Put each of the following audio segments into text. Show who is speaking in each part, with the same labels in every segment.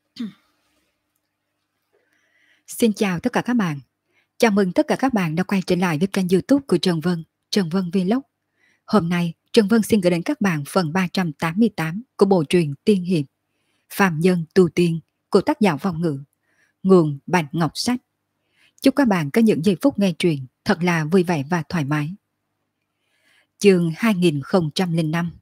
Speaker 1: Xin chào tất cả các bạn. Chào mừng tất cả các bạn đã quay trở lại với kênh YouTube của Trần Vân Vlog. Hôm nay, Trần Vân xin gửi đến các bạn phần 388 của bộ truyện Tiên Hiệp Phàm Nhân Tu Tiên của tác giả Vong Ngữ, nguồn Bạch Ngọc Sách. Chúc các bạn có những giây phút nghe truyện thật là vui vẻ và thoải mái. Chương 2005.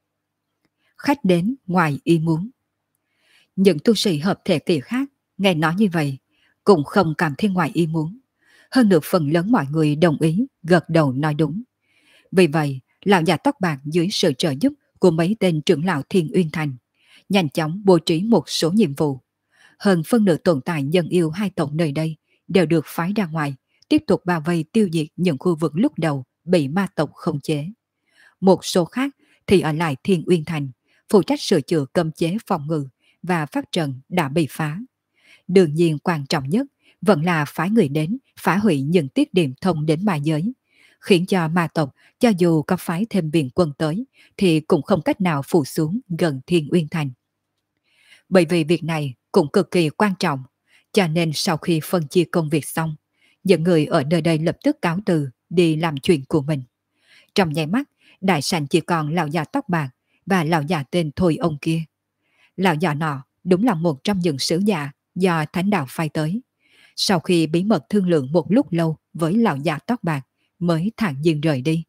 Speaker 1: Khách đến ngoài ý muốn. Những tu sĩ hợp thể kỳ khác nghe nói như vậy cũng không cảm thấy ngoài ý muốn. Hơn nữa phần lớn mọi người đồng ý, gật đầu nói đúng. Vì vậy, lão già tóc bạc dưới sự trợ giúp của mấy tên trưởng lão Thiên Uyên Thành, nhanh chóng bố trí một số nhiệm vụ. Hơn phân nửa tồn tại nhân yêu hai tộc nơi đây đều được phái ra ngoài, tiếp tục bao vây tiêu diệt những khu vực lúc đầu bị ma tộc khống chế. Một số khác thì ở lại Thiên Uyên Thành, phụ trách sửa chữa cấm chế phòng ngự và pháp trận đã bị phá. Đương nhiên quan trọng nhất vẫn là phái người đến phá hủy những tiết điểm thông đến ma giới, khiến cho ma tộc cho dù có phái thêm viện quân tới thì cũng không cách nào phủ xuống gần Thiên Uyên Thành. Bởi vì việc này cũng cực kỳ quan trọng, cho nên sau khi phân chia công việc xong, những người ở nơi đây lập tức cáo từ đi làm chuyện của mình. Trong nháy mắt, đại sảnh chỉ còn lão già tóc bạc và lão già tên Thôi ông kia. Lão già nọ đúng là một trong những sứ giả do thánh đạo phái tới. Sau khi bí mật thương lượng một lúc lâu với lão già tóc bạc mới thản nhiên rời đi.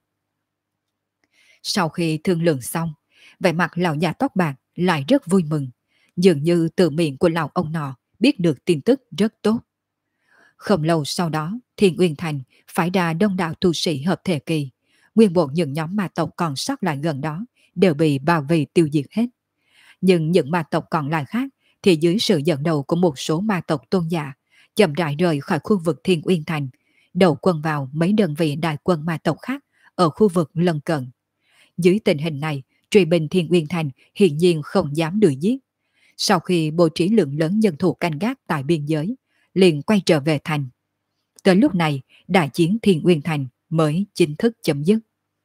Speaker 1: Sau khi thương lượng xong, vẻ mặt lão già tóc bạc lại rất vui mừng, dường như từ miệng của lão ông nọ biết được tin tức rất tốt. Không lâu sau đó, Thiên Uyên Thành phái ra đông đảo tu sĩ hợp thể kỳ, nguyên bộ những nhóm ma tộc còn sót lại gần đó đều bị bao vây tiêu diệt hết. Nhưng những ma tộc còn lại khác thì dưới sự dẫn đầu của một số ma tộc tôn giả chậm rãi rời khỏi khu vực Thiên Uyên Thành, đầu quân vào mấy đơn vị đại quân ma tộc khác ở khu vực lân cận. Dưới tình hình này, truy binh Thiên Uyên Thành hiển nhiên không dám đuổi giết. Sau khi bố trí lượng lớn nhân thủ canh gác tại biên giới, liền quay trở về thành. Tới lúc này, đại chiến Thiên Uyên Thành mới chính thức chấm dứt.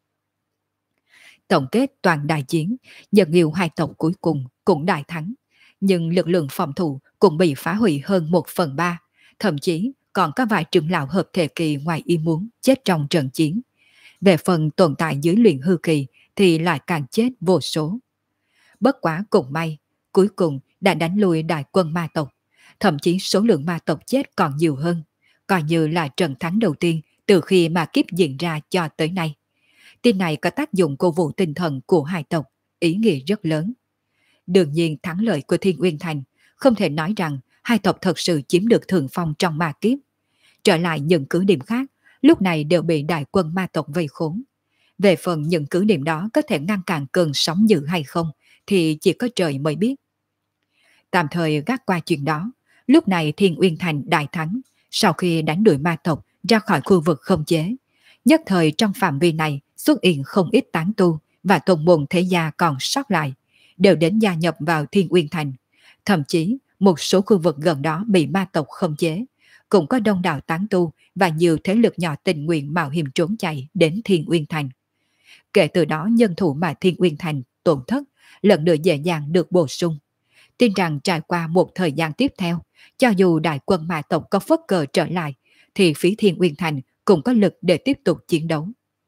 Speaker 1: Tổng kết toàn đại chiến, nhân yêu hai tộc cuối cùng cũng đại thắng, nhưng lực lượng phòng thủ cũng bị phá hủy hơn 1/3, thậm chí còn có vài trưởng lão hợp thể kỳ ngoài ý muốn chết trong trận chiến. Về phần tồn tại dưới luyện hư kỳ thì lại càng chết vô số. Bất quá cũng may, cuối cùng đã đánh lùi đại quân ma tộc, thậm chí số lượng ma tộc chết còn nhiều hơn, coi như là trận thắng đầu tiên từ khi ma kiếp diễn ra cho tới nay. Tin này có tác dụng cổ vũ tinh thần của hai tộc, ý nghĩa rất lớn. Đương nhiên thắng lợi của Thiên Uyên Thành không thể nói rằng hai tộc thật sự chiếm được thượng phong trong ma kiếp. Trở lại những cứ điểm khác, lúc này đều bị đại quân ma tộc vây khốn. Về phần những cứ điểm đó có thể ngăn cản cơn sóng dữ hay không thì chỉ có trời mới biết. Tạm thời gác qua chuyện đó, lúc này Thiên Uyên Thành đại thắng, sau khi đánh đuổi ma tộc ra khỏi khu vực không chế. Nhất thời trong phạm vi này xuất hiện không ít tán tu và tôn môn thế gia còn sót lại, đều đến gia nhập vào Thiên Uyên Thành. Thậm chí một số khu vực gần đó bị ma tộc khống chế, cũng có đông đảo tán tu và nhiều thế lực nhỏ tình nguyện mạo hiểm trốn chạy đến Thiên Uyên Thành. Kể từ đó nhân thủ mà Thiên Uyên Thành tổn thất lần nữa dễ dàng được bổ sung. Tin rằng trải qua một thời gian tiếp theo, cho dù đại quân ma tộc có phất cờ trở lại, thì phía Thiên Uyên Thành cũng có lực để tiếp tục chiến đấu.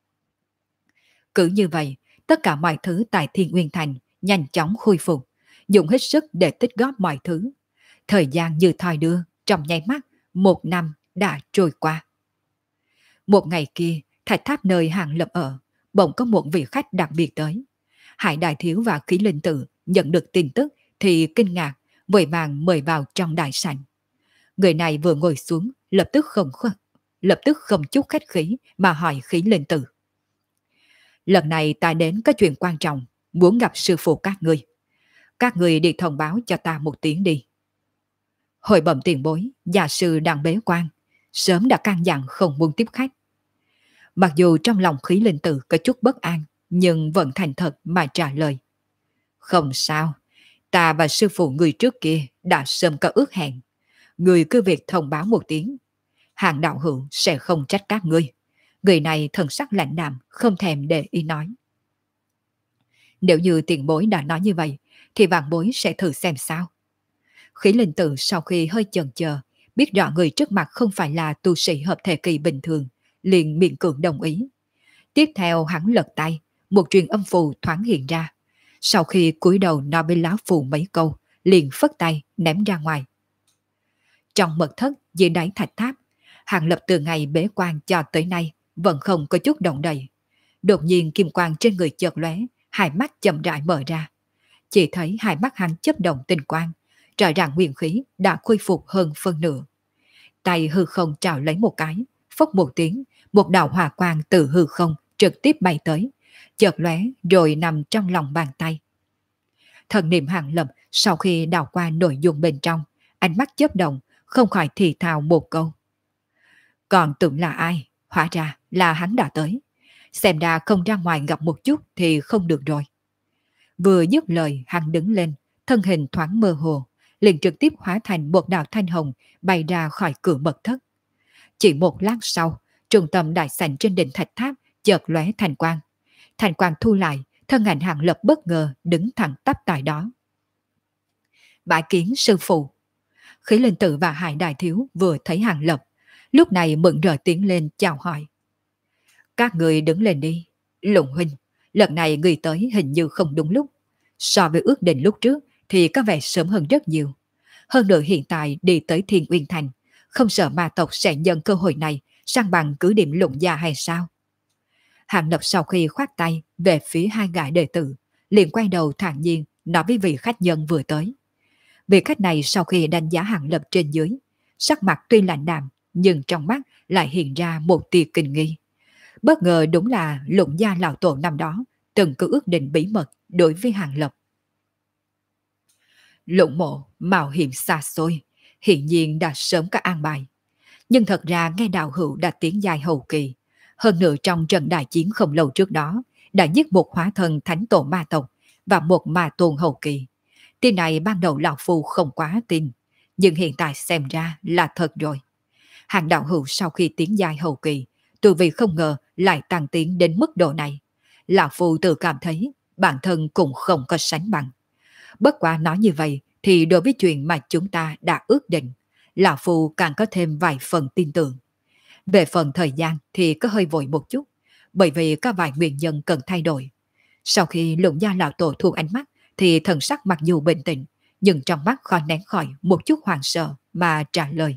Speaker 1: Cứ như vậy, tất cả mọi thứ tại Thiên Uyên Thành nhanh chóng khôi phục, dùng hết sức để tích góp mọi thứ. Thời gian như thoi đưa, trong nháy mắt, 1 năm đã trôi qua. Một ngày kia, thạch tháp nơi Hàng Lập ở, bỗng có một vị khách đặc biệt tới. Hải Đại Thiếu và Khí Linh Tử nhận được tin tức thì kinh ngạc, vội vàng mời vào trong đại sảnh. Người này vừa ngồi xuống, lập tức không chút khách khí mà hỏi Khí Linh Tử. Lần này ta đến có chuyện quan trọng, muốn gặp sư phụ các ngươi. Các ngươi đi thông báo cho ta một tiếng đi. Hồi bẩm tiền bối, gia sư đang bế quan, sớm đã căn dặn không muốn tiếp khách. Mặc dù trong lòng Khí Linh Tử có chút bất an, nhưng vẫn thành thật mà trả lời. Không sao, ta và sư phụ người trước kia đã sớm có ước hẹn. Người cứ việc thông báo một tiếng, Hàng đạo hữu sẽ không trách các ngươi. Người này thần sắc lạnh đạm, không thèm để ý nói. Nếu như tiền bối đã nói như vậy, thì vạn bối sẽ thử xem sao. Khí linh tự sau khi hơi chần chờ, biết rõ người trước mặt không phải là tu sĩ hợp thể kỳ bình thường, liền miệng cưỡng đồng ý. Tiếp theo hắn lật tay, một truyền âm phù thoáng hiện ra. Sau khi cúi đầu nói với lá phù mấy câu, liền phất tay ném ra ngoài. Trong mật thất dưới đáy thạch tháp, Hàng Lập từ ngày bế quan cho tới nay vẫn không có chút động đậy. Đột nhiên kim quang trên người chợt lóe, hai mắt chậm rãi mở ra. Chỉ thấy hai mắt hắn chớp động tinh quang, rõ ràng nguyên khí đã khôi phục hơn phân nửa. Tay hư không trào lấy một cái, phốc một tiếng, một đạo hỏa quang từ hư không trực tiếp bay tới, chợt lóe rồi nằm trong lòng bàn tay. Thần niệm Hàng Lập sau khi đào qua nội dung bên trong, ánh mắt chớp động, không khỏi thì thào một câu. Còn tưởng là ai, hóa ra là hắn đã tới. Xem ra không ra ngoài gặp một chút thì không được rồi. Vừa dứt lời hắn đứng lên, thân hình thoáng mơ hồ, liền trực tiếp hóa thành một đạo thanh hồng bay ra khỏi cửa mật thất. Chỉ một lát sau, trung tâm đại sảnh trên đỉnh thạch tháp chợt lóe thành quang. Thành quang thu lại, thân ảnh Hàng Lập bất ngờ đứng thẳng tắp tại đó. Bái kiến sư phụ. Khí linh tử và Hải Đại Thiếu vừa thấy Hàng Lập, lúc này mừng rỡ tiến lên chào hỏi. Các người đứng lên đi. Lục huynh, lần này người tới hình như không đúng lúc. So với ước định lúc trước thì có vẻ sớm hơn rất nhiều. Hơn nữa hiện tại đi tới Thiên Uyên Thành, không sợ ma tộc sẽ nhân cơ hội này sang bằng cứ điểm lụng gia hay sao? Hàng Lập sau khi khoát tay về phía hai gã đệ tử, liền quay đầu thản nhiên nói với vị khách nhân vừa tới. Vị khách này sau khi đánh giá Hàng Lập trên dưới, sắc mặt tuy lạnh đạm nhưng trong mắt lại hiện ra một tia kinh nghi. Bất ngờ đúng là lụng gia lão tổ năm đó từng có ước định bí mật đối với Hàng Lập. Lụng mộ mạo hiểm xa xôi, hiện nhiên đã sớm có an bài. Nhưng thật ra nghe đạo hữu đã tiến dài hậu kỳ, hơn nữa trong trận đại chiến không lâu trước đó đã giết một hóa thân thánh tổ ma tộc và một ma tôn hậu kỳ. Tin này ban đầu lão phu không quá tin, nhưng hiện tại xem ra là thật rồi. Hàng đạo hữu sau khi tiến dài hậu kỳ, tu vi không ngờ lại tăng tiến đến mức độ này. Lão phu tự cảm thấy bản thân cũng không có sánh bằng. Bất quá nói như vậy thì đối với chuyện mà chúng ta đã ước định, lão phu càng có thêm vài phần tin tưởng. Về phần thời gian thì có hơi vội một chút, bởi vì có vài nguyên nhân cần thay đổi. Sau khi lụng gia lão tổ thu ánh mắt thì thần sắc mặc dù bình tĩnh, nhưng trong mắt khó nén khỏi một chút hoảng sợ mà trả lời.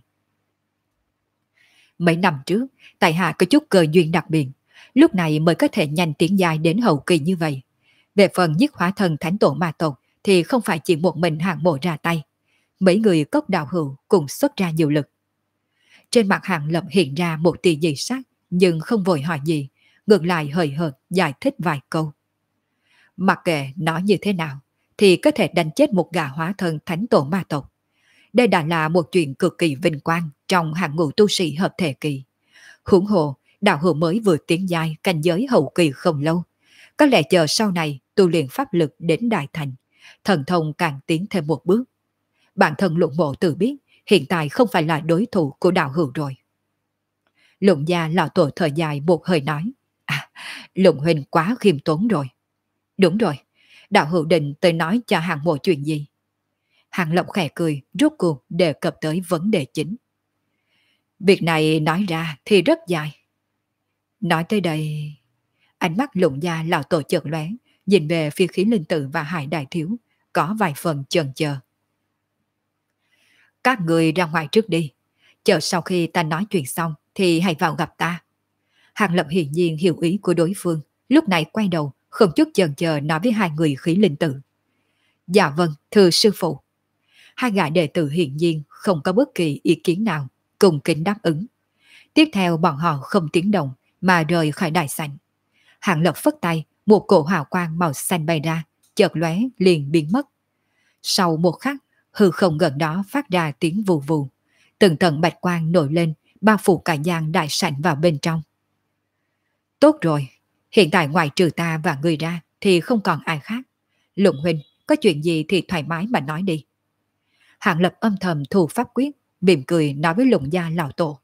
Speaker 1: Mấy năm trước, tại hạ có chút cơ duyên đặc biệt, lúc này mới có thể nhanh tiến dài đến hậu kỳ như vậy. Về phần giết hóa thần thánh tổ ma tộc thì không phải chỉ một mình Hàng mộ ra tay. Mấy người cốc đạo hữu cùng xuất ra nhiều lực. Trên mặt Hàng Lập hiện ra một tia dị sắc, nhưng không vội hỏi gì, ngược lại hời hợt giải thích vài câu. Mặc kệ nói như thế nào, thì có thể đánh chết một gã hóa thân thánh tổ ma tộc. Đây đã là một chuyện cực kỳ vinh quang trong hàng ngũ tu sĩ hợp thể kỳ. Huống hồ, đạo hữu mới vừa tiến giai cảnh giới hậu kỳ không lâu. Có lẽ chờ sau này tu luyện pháp lực đến đại thành, thần thông càng tiến thêm một bước. Bản thân Lục Mộ tự biết hiện tại không phải là đối thủ của đạo hữu rồi. Lục gia lão tổ thời dài một hơi nói. À, Lục huynh quá khiêm tốn rồi. Đúng rồi, đạo hữu định tới nói cho Hàng mộ chuyện gì? Hàng Lập khẽ cười, rốt cuộc đề cập tới vấn đề chính. Việc này nói ra thì rất dài. Nói tới đây, ánh mắt Lục gia lão tổ chợt lóe, nhìn về phía Khí Linh Tử và Hải Đại Thiếu, có vài phần chần chờ. Các người ra ngoài trước đi, chờ sau khi ta nói chuyện xong thì hãy vào gặp ta. Hàng Lập hiển nhiên hiểu ý của đối phương, lúc này quay đầu, không chút chần chờ nói với hai người Khí Linh Tử. Dạ vâng, thưa sư phụ. Hai gã đệ tử hiển nhiên không có bất kỳ ý kiến nào, cùng kính đáp ứng. Tiếp theo bọn họ không tiếng động mà rời khỏi đại sảnh. Hàng Lập phất tay, một cổ hào quang màu xanh bay ra, chợt lóe liền biến mất. Sau một khắc, hư không gần đó phát ra tiếng vù vù. Từng tầng bạch quang nổi lên, bao phủ cả gian đại sảnh vào bên trong. Tốt rồi, hiện tại ngoài trừ ta và người ra thì không còn ai khác. Lục huynh, có chuyện gì thì thoải mái mà nói đi. Hàng Lập âm thầm thu pháp quyết, mỉm cười nói với Lục gia lão tổ.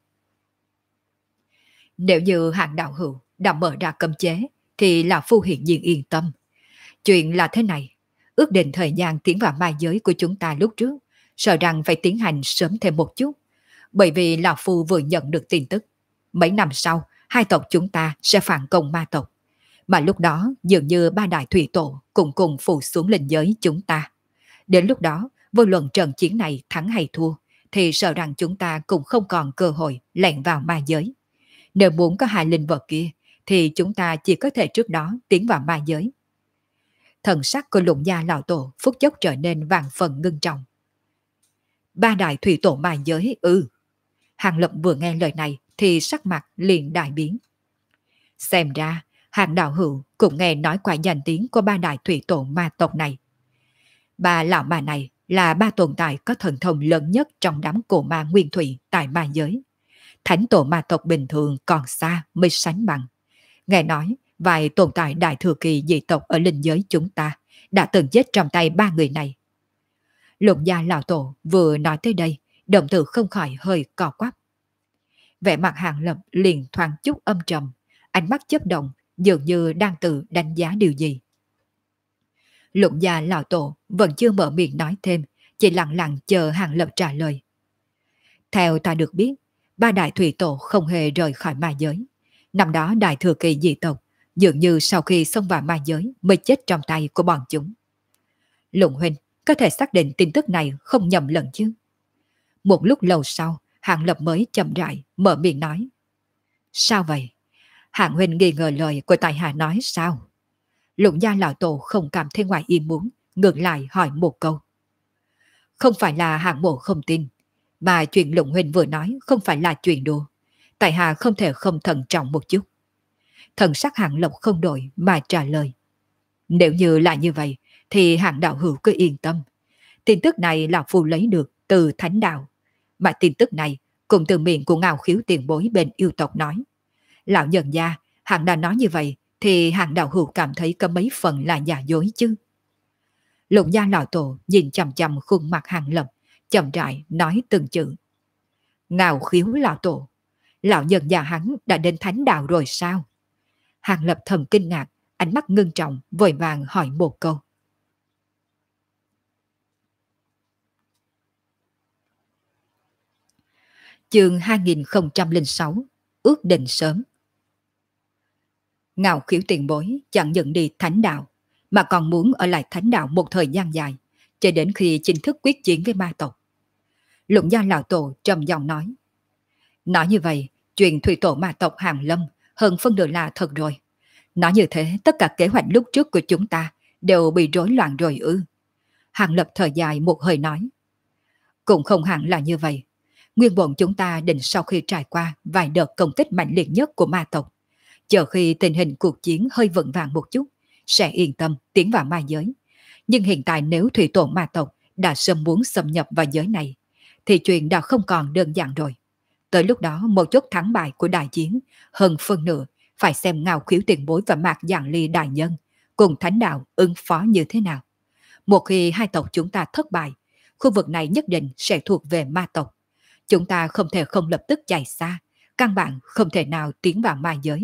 Speaker 1: Nếu như Hàng đạo hữu đã mở ra cấm chế thì lão phu hiện nhiên yên tâm. Chuyện là thế này, ước định thời gian tiến vào ma giới của chúng ta lúc trước sợ rằng phải tiến hành sớm thêm một chút, bởi vì Lão Phu vừa nhận được tin tức. Mấy năm sau, hai tộc chúng ta sẽ phản công ma tộc. Mà lúc đó dường như ba đại thủy tổ cùng cùng phụ xuống linh giới chúng ta. Đến lúc đó, vô luận trận chiến này thắng hay thua, thì sợ rằng chúng ta cũng không còn cơ hội lẻn vào ma giới. Nếu muốn có hai linh vật kia, thì chúng ta chỉ có thể trước đó tiến vào ma giới. Thần sắc của Lũng Gia lão tổ phút chốc trở nên vàng phần ngưng trọng. Ba đại thủy tổ ma giới ư? Hàng Lập vừa nghe lời này thì sắc mặt liền đại biến. Xem ra, Hàng đạo hữu cũng nghe nói qua danh tiếng của ba đại thủy tổ ma tộc này. Ba lão ma này là ba tồn tại có thần thông lớn nhất trong đám cổ ma nguyên thủy tại ma giới. Thánh tổ ma tộc bình thường còn xa mới sánh bằng. Nghe nói, vài tồn tại đại thừa kỳ dị tộc ở linh giới chúng ta đã từng chết trong tay ba người này. Lục gia lão tổ vừa nói tới đây, đồng tử không khỏi hơi cò quắp. Vẻ mặt Hàng Lập liền thoáng chút âm trầm, ánh mắt chớp động, dường như đang tự đánh giá điều gì. Lục gia lão tổ vẫn chưa mở miệng nói thêm, chỉ lặng lặng chờ Hàng Lập trả lời. Theo ta được biết, ba đại thủy tổ không hề rời khỏi ma giới. Năm đó đại thừa kỳ dị tộc dường như sau khi xông vào ma giới mới chết trong tay của bọn chúng. Lục huynh có thể xác định tin tức này không nhầm lẫn chứ? Một lúc lâu sau, Hàng Lập mới chậm rãi mở miệng nói. Sao vậy? Hạng huynh nghi ngờ lời của tài hạ nói sao? Lục gia lão tổ không cảm thấy ngoài ý muốn, ngược lại hỏi một câu. Không phải là hạng mộ không tin, mà chuyện Lục huynh vừa nói không phải là chuyện đùa. Tại hạ không thể không thận trọng một chút. Thần sắc Hạng Lập không đổi mà trả lời. Nếu như là như vậy, thì Hạng đạo hữu cứ yên tâm. Tin tức này lão phu lấy được từ thánh đạo. Mà tin tức này cũng từ miệng của Ngao Khiếu tiền bối bên yêu tộc nói. Lão nhân gia, Hạng đã nói như vậy, thì Hạng đạo hữu cảm thấy có mấy phần là giả dối chứ. Lục gia lão tổ nhìn chằm chằm khuôn mặt Hàng Lập, chậm rãi nói từng chữ. Ngao Khiếu lão tổ, lão nhân gia hắn đã đến thánh đạo rồi sao? Hàng Lập thầm kinh ngạc, ánh mắt ngưng trọng, vội vàng hỏi một câu. Chương 2006, ước định sớm. Ngao Khiếu tiền bối chẳng những đi thánh đạo, mà còn muốn ở lại thánh đạo một thời gian dài, cho đến khi chính thức quyết chiến với ma tộc. Lục gia lão tổ trầm giọng nói. Nói như vậy, chuyện thủy tổ ma tộc Hàng Lâm hơn phân nửa là thật rồi. Nói như thế, tất cả kế hoạch lúc trước của chúng ta đều bị rối loạn rồi ư? Hàng Lập thở dài một hơi nói. Cũng không hẳn là như vậy. Nguyên bọn chúng ta định sau khi trải qua vài đợt công kích mạnh liệt nhất của ma tộc, chờ khi tình hình cuộc chiến hơi vững vàng một chút, sẽ yên tâm tiến vào ma giới. Nhưng hiện tại nếu thủy tổ ma tộc đã sớm muốn xâm nhập vào giới này, thì chuyện đã không còn đơn giản rồi. Tới lúc đó một chút thắng bại của đại chiến, hơn phân nửa phải xem Ngao Khiếu tiền bối và Mạc Giảng Ly đại nhân cùng thánh đạo ứng phó như thế nào. Một khi hai tộc chúng ta thất bại, khu vực này nhất định sẽ thuộc về ma tộc. Chúng ta không thể không lập tức chạy xa, căn bản không thể nào tiến vào ma giới.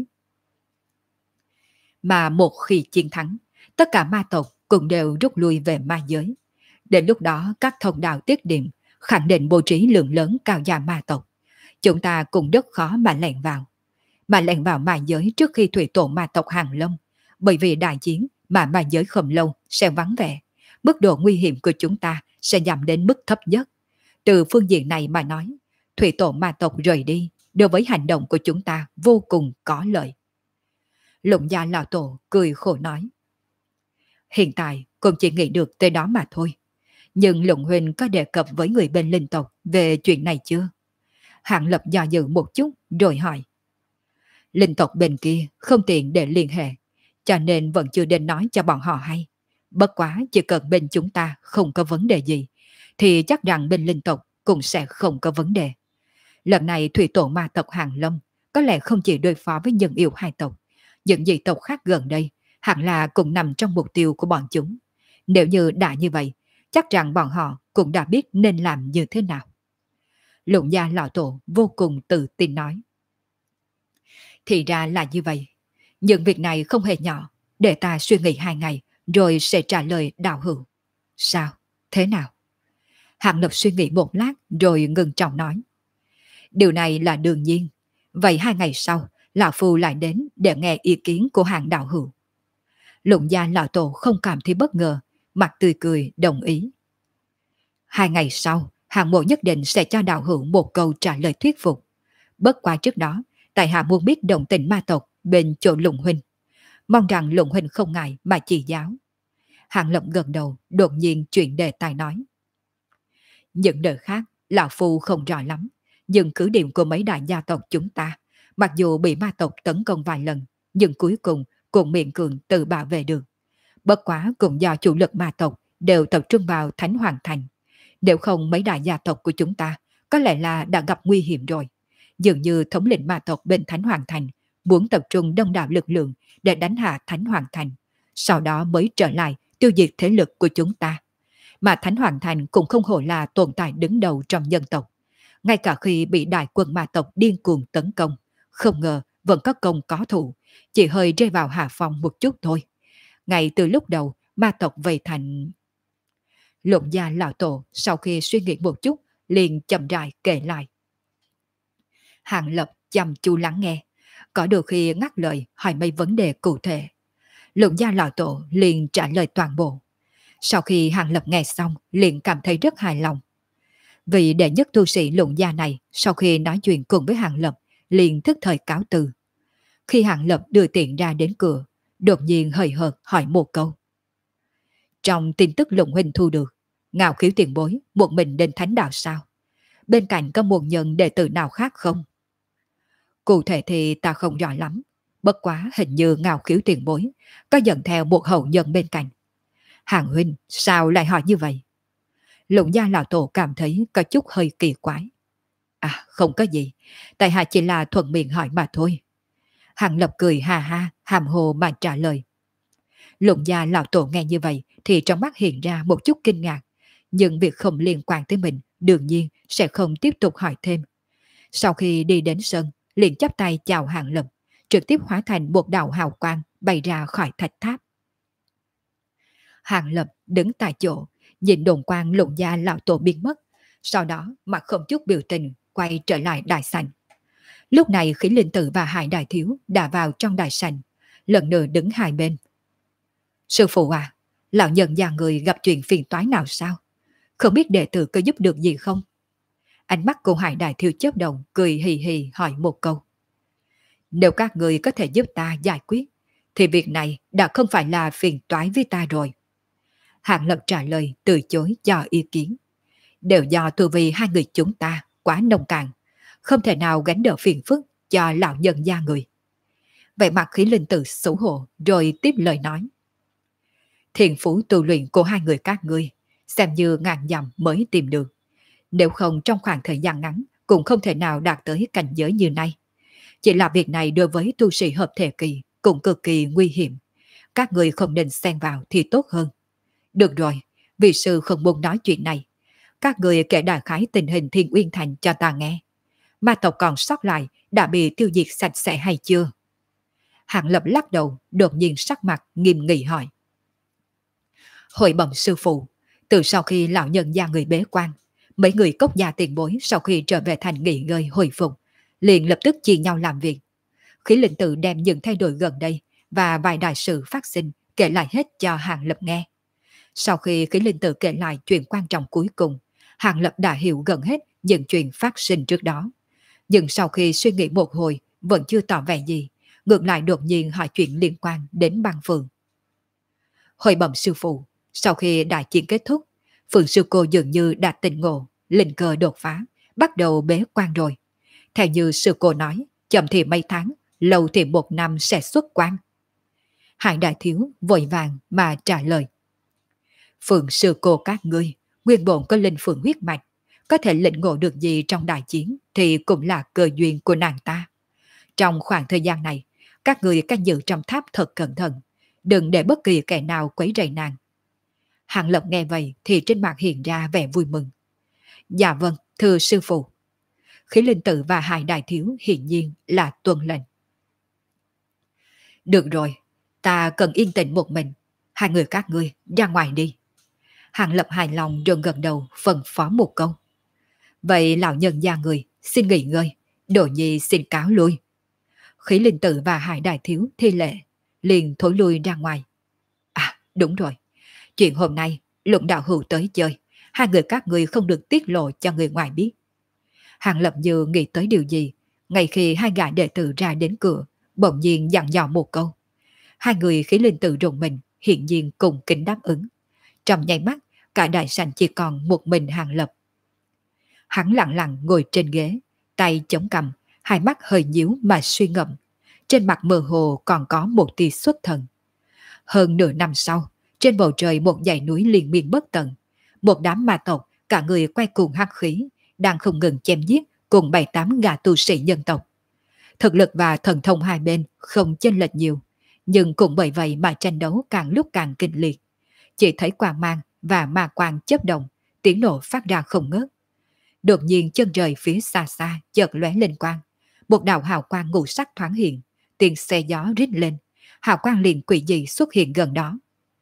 Speaker 1: Mà một khi chiến thắng, tất cả ma tộc cũng đều rút lui về ma giới. Đến lúc đó các thông đạo tiết điểm khẳng định bố trí lượng lớn cao gia ma tộc. Chúng ta cũng rất khó mà lẻn vào. Mà lẻn vào ma giới trước khi thủy tổ ma tộc Hàng Lâm, bởi vì đại chiến mà ma giới không lâu sẽ vắng vẻ. Mức độ nguy hiểm của chúng ta sẽ giảm đến mức thấp nhất. Từ phương diện này mà nói, thủy tổ ma tộc rời đi đối với hành động của chúng ta vô cùng có lợi. Lục gia lão tổ cười khổ nói. Hiện tại cũng chỉ nghĩ được tới đó mà thôi. Nhưng Lục huynh có đề cập với người bên linh tộc về chuyện này chưa? Hạng Lập do dự một chút rồi hỏi. Linh tộc bên kia không tiện để liên hệ, cho nên vẫn chưa đến nói cho bọn họ hay. Bất quá chỉ cần bên chúng ta không có vấn đề gì, thì chắc rằng bên linh tộc cũng sẽ không có vấn đề. Lần này thủy tổ ma tộc Hàng Lâm có lẽ không chỉ đối phó với nhân yêu hai tộc, những dị tộc khác gần đây hẳn là cũng nằm trong mục tiêu của bọn chúng. Nếu như đã như vậy, chắc rằng bọn họ cũng đã biết nên làm như thế nào. Lục gia lão tổ vô cùng tự tin nói. Thì ra là như vậy. Nhưng việc này không hề nhỏ, để ta suy nghĩ 2 ngày rồi sẽ trả lời đạo hữu. Sao? Thế nào? Hàng Lập suy nghĩ một lát rồi ngừng trọng nói. Điều này là đương nhiên. Vậy 2 ngày sau, Lão Phu lại đến để nghe ý kiến của Hàng đạo hữu. Lục gia lão tổ không cảm thấy bất ngờ, mặt tươi cười đồng ý. 2 ngày sau, Hàng mộ nhất định sẽ cho đạo hữu một câu trả lời thuyết phục. Bất quá trước đó, tại hạ muốn biết động tình ma tộc bên chỗ Lục huynh. Mong rằng Lục huynh không ngại mà chỉ giáo. Hàng Lập gật đầu, đột nhiên chuyển đề tài nói. Những đời khác, Lão Phu không rõ lắm, nhưng cứ điểm của mấy đại gia tộc chúng ta, mặc dù bị ma tộc tấn công vài lần, nhưng cuối cùng cũng miễn cường tự bảo vệ được. Bất quá cũng do chủ lực ma tộc đều tập trung vào Thánh Hoàng Thành. Nếu không mấy đại gia tộc của chúng ta có lẽ là đã gặp nguy hiểm rồi. Dường như thống lĩnh ma tộc bên Thánh Hoàng Thành muốn tập trung đông đảo lực lượng để đánh hạ Thánh Hoàng Thành, sau đó mới trở lại tiêu diệt thế lực của chúng ta. Mà Thánh Hoàng Thành cũng không hổ là tồn tại đứng đầu trong nhân tộc. Ngay cả khi bị đại quân ma tộc điên cuồng tấn công, không ngờ vẫn có công có thủ, chỉ hơi rơi vào hạ phong một chút thôi. Ngay từ lúc đầu, ma tộc vây thành... Lục gia lão tổ sau khi suy nghĩ một chút, liền chậm rãi kể lại. Hàng Lập chăm chú lắng nghe, có đôi khi ngắt lời hỏi mấy vấn đề cụ thể. Lục gia lão tổ liền trả lời toàn bộ. Sau khi Hàng Lập nghe xong, liền cảm thấy rất hài lòng. Vị đệ nhất tu sĩ Lục gia này sau khi nói chuyện cùng với Hàng Lập, liền thức thời cáo từ. Khi Hàng Lập đưa tiền ra đến cửa, đột nhiên hời hợt hỏi một câu. Trong tin tức Lục huynh thu được, Ngạo Khiếu tiền bối một mình đến thánh đạo sao? Bên cạnh có một nhân đệ tử nào khác không? Cụ thể thì ta không rõ lắm, bất quá hình như Ngạo Khiếu tiền bối có dẫn theo một hậu nhân bên cạnh. Hàng huynh sao lại hỏi như vậy? Lục gia lão tổ cảm thấy có chút hơi kỳ quái. À không có gì, tại hạ chỉ là thuận miệng hỏi mà thôi. Hàng Lập cười ha ha, hàm hồ mà trả lời. Lục gia lão tổ nghe như vậy thì trong mắt hiện ra một chút kinh ngạc, nhưng việc không liên quan tới mình đương nhiên sẽ không tiếp tục hỏi thêm. Sau khi đi đến sân, liền chắp tay chào Hàng Lập, trực tiếp hóa thành một đạo hào quang bay ra khỏi thạch tháp. Hàng Lập đứng tại chỗ, nhìn đồn quang Lục gia lão tổ biến mất, sau đó mặt không chút biểu tình quay trở lại đại sảnh. Lúc này Khí Linh Tử và Hải Đại Thiếu đã vào trong đại sảnh, lần nữa đứng hai bên. Sư phụ à, lão nhân già người gặp chuyện phiền toái nào sao? Không biết đệ tử có giúp được gì không? Ánh mắt của Hải Đại Thiếu chớp động, cười hì hì hỏi một câu. Nếu các người có thể giúp ta giải quyết, thì việc này đã không phải là phiền toái với ta rồi. Hạng Lập trả lời từ chối cho ý kiến. Đều do tu vi hai người chúng ta quá nông cạn, không thể nào gánh đỡ phiền phức cho lão nhân gia người. Vậy mặt Khí Linh Tử xấu hổ rồi tiếp lời nói. Thiền phú tu luyện của hai người các ngươi xem như ngàn dặm mới tìm được. Nếu không trong khoảng thời gian ngắn cũng không thể nào đạt tới cảnh giới như nay. Chỉ là việc này đối với tu sĩ hợp thể kỳ cũng cực kỳ nguy hiểm. Các người không nên xen vào thì tốt hơn. Được rồi, vị sư không muốn nói chuyện này. Các người kể đại khái tình hình Thiên Uyên Thành cho ta nghe. Ma tộc còn sót lại đã bị tiêu diệt sạch sẽ hay chưa? Hạng Lập lắc đầu, đột nhiên sắc mặt nghiêm nghị hỏi. Hội bẩm sư phụ, từ sau khi lão nhân gia người bế quan, mấy người cốc gia tiền bối sau khi trở về thành nghỉ ngơi hồi phục, liền lập tức chia nhau làm việc. Khí Linh Tử đem những thay đổi gần đây và vài đại sự phát sinh kể lại hết cho Hạng Lập nghe. Sau khi Khí Linh Tử kể lại chuyện quan trọng cuối cùng, Hạng Lập đã hiểu gần hết những chuyện phát sinh trước đó. Nhưng sau khi suy nghĩ một hồi vẫn chưa tỏ vẻ gì, ngược lại đột nhiên hỏi chuyện liên quan đến băng phường. Hồi bẩm sư phụ, sau khi đại chiến kết thúc, Phượng sư cô dường như đã tỉnh ngộ, linh cơ đột phá, bắt đầu bế quan rồi. Theo như sư cô nói, chậm thì mấy tháng, lâu thì 1 năm sẽ xuất quan. Hải Đại Thiếu vội vàng mà trả lời. Phượng sư cô các ngươi, nguyên bổn có linh phượng huyết mạch, có thể lĩnh ngộ được gì trong đại chiến thì cũng là cơ duyên của nàng ta. Trong khoảng thời gian này, các người canh giữ trong tháp thật cẩn thận, đừng để bất kỳ kẻ nào quấy rầy nàng. Hàng Lập nghe vậy thì trên mặt hiện ra vẻ vui mừng. Dạ vâng, thưa sư phụ. Khí Linh Tử và Hải Đại Thiếu hiển nhiên là tuân lệnh. Được rồi, ta cần yên tĩnh một mình, hai người các ngươi ra ngoài đi. Hàng Lập hài lòng rồi gật đầu phân phó một câu. Vậy lão nhân gia người xin nghỉ ngơi, Đồ Nhi xin cáo lui. Khí Linh Tử và Hải Đại Thiếu thi lệ liền thối lui ra ngoài. À đúng rồi, chuyện hôm nay Luận Đạo Hữu tới chơi, hai người các người không được tiết lộ cho người ngoài biết. Hàng Lập như nghĩ tới điều gì, ngay khi hai gã đệ tử ra đến cửa, bỗng nhiên dặn dò một câu. Hai người Khí Linh Tử rùng mình, hiện nhiên cùng kính đáp ứng. Trong nháy mắt, cả đại sảnh chỉ còn một mình Hàng Lập. Hắn lặng lặng ngồi trên ghế, tay chống cằm, hai mắt hơi nhíu mà suy ngẫm. Trên mặt mơ hồ còn có một tia xuất thần. Hơn nửa năm sau, trên bầu trời một dãy núi liên miên bất tận, một đám ma tộc, cả người quay cuồng hắc khí, đang không ngừng chém giết cùng 7-8 gã tu sĩ nhân tộc. Thực lực và thần thông hai bên không chênh lệch nhiều, nhưng cũng bởi vậy mà tranh đấu càng lúc càng kịch liệt. Chỉ thấy quang mang và ma quang chớp động, tiếng nổ phát ra không ngớt. Đột nhiên chân trời phía xa xa chợt lóe lên quang, một đạo hào quang ngũ sắc thoáng hiện, tiếng xe gió rít lên, hào quang liền quỷ dị xuất hiện gần đó.